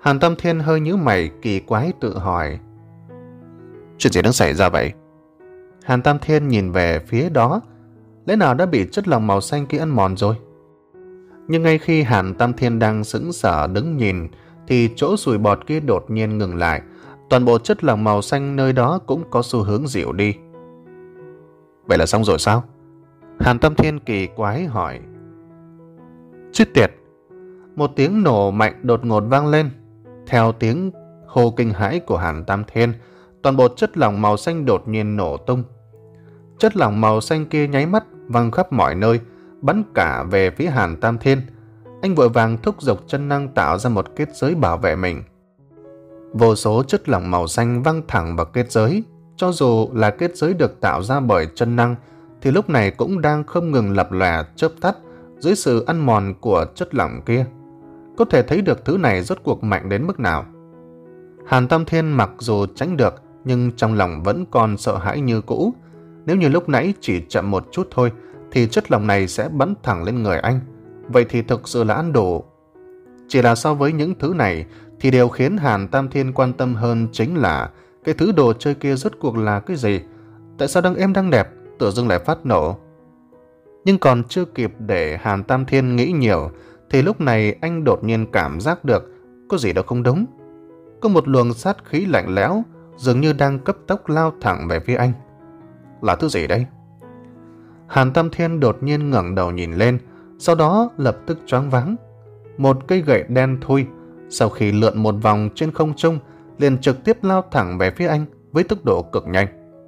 Hàn Tam Thiên hơi nhíu mày kỳ quái tự hỏi. Chuyện gì đang xảy ra vậy? Hàn Tam Thiên nhìn về phía đó, lẽ nào đã bị chất lỏng màu xanh kia ăn mòn rồi? Nhưng ngay khi Hàn Tam Thiên đang sững sờ đứng nhìn, thì chỗ sùi bọt kia đột nhiên ngừng lại. Toàn bộ chất lỏng màu xanh nơi đó cũng có xu hướng dịu đi. Vậy là xong rồi sao? Hàn Tam Thiên kỳ quái hỏi. Chết tiệt! Một tiếng nổ mạnh đột ngột vang lên. Theo tiếng hô kinh hãi của Hàn Tam Thiên, toàn bộ chất lỏng màu xanh đột nhiên nổ tung. Chất lỏng màu xanh kia nháy mắt văng khắp mọi nơi, bắn cả về phía Hàn Tam Thiên. Anh vội vàng thúc giục chân năng tạo ra một kết giới bảo vệ mình. Vô số chất lỏng màu xanh văng thẳng vào kết giới. Cho dù là kết giới được tạo ra bởi chân năng, thì lúc này cũng đang không ngừng lập lòe chớp tắt dưới sự ăn mòn của chất lỏng kia. Có thể thấy được thứ này rốt cuộc mạnh đến mức nào. Hàn Tam Thiên mặc dù tránh được, nhưng trong lòng vẫn còn sợ hãi như cũ. Nếu như lúc nãy chỉ chậm một chút thôi, thì chất lỏng này sẽ bắn thẳng lên người anh. Vậy thì thực sự là ăn đủ. Chỉ là so với những thứ này, thì điều khiến Hàn Tam Thiên quan tâm hơn chính là cái thứ đồ chơi kia rốt cuộc là cái gì? Tại sao đang êm đang đẹp, tự dưng lại phát nổ? Nhưng còn chưa kịp để Hàn Tam Thiên nghĩ nhiều, thì lúc này anh đột nhiên cảm giác được có gì đó không đúng. Có một luồng sát khí lạnh lẽo dường như đang cấp tốc lao thẳng về phía anh. Là thứ gì đây? Hàn Tam Thiên đột nhiên ngẩng đầu nhìn lên, sau đó lập tức choáng váng. Một cây gậy đen thui, sau khi lượn một vòng trên không trung, liền trực tiếp lao thẳng về phía anh với tốc độ cực nhanh.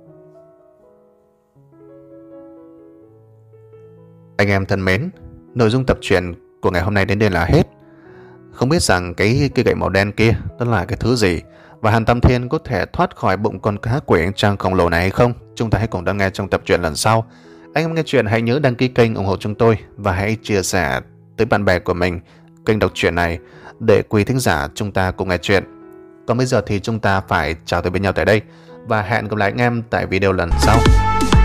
Anh em thân mến, nội dung tập truyện của ngày hôm nay đến đây là hết. Không biết rằng cái cây gậy màu đen kia đó là cái thứ gì, và Hàn Tam Thiên có thể thoát khỏi bụng con cá quỷ trang khổng lồ này hay không? Chúng ta hãy cùng đón nghe trong tập truyện lần sau. Anh em nghe chuyện hãy nhớ đăng ký kênh ủng hộ chúng tôi và hãy chia sẻ tới bạn bè của mình kênh đọc truyện này để quý thính giả chúng ta cùng nghe chuyện. Còn bây giờ thì chúng ta phải chào từ bên nhau tại đây và hẹn gặp lại anh em tại video lần sau.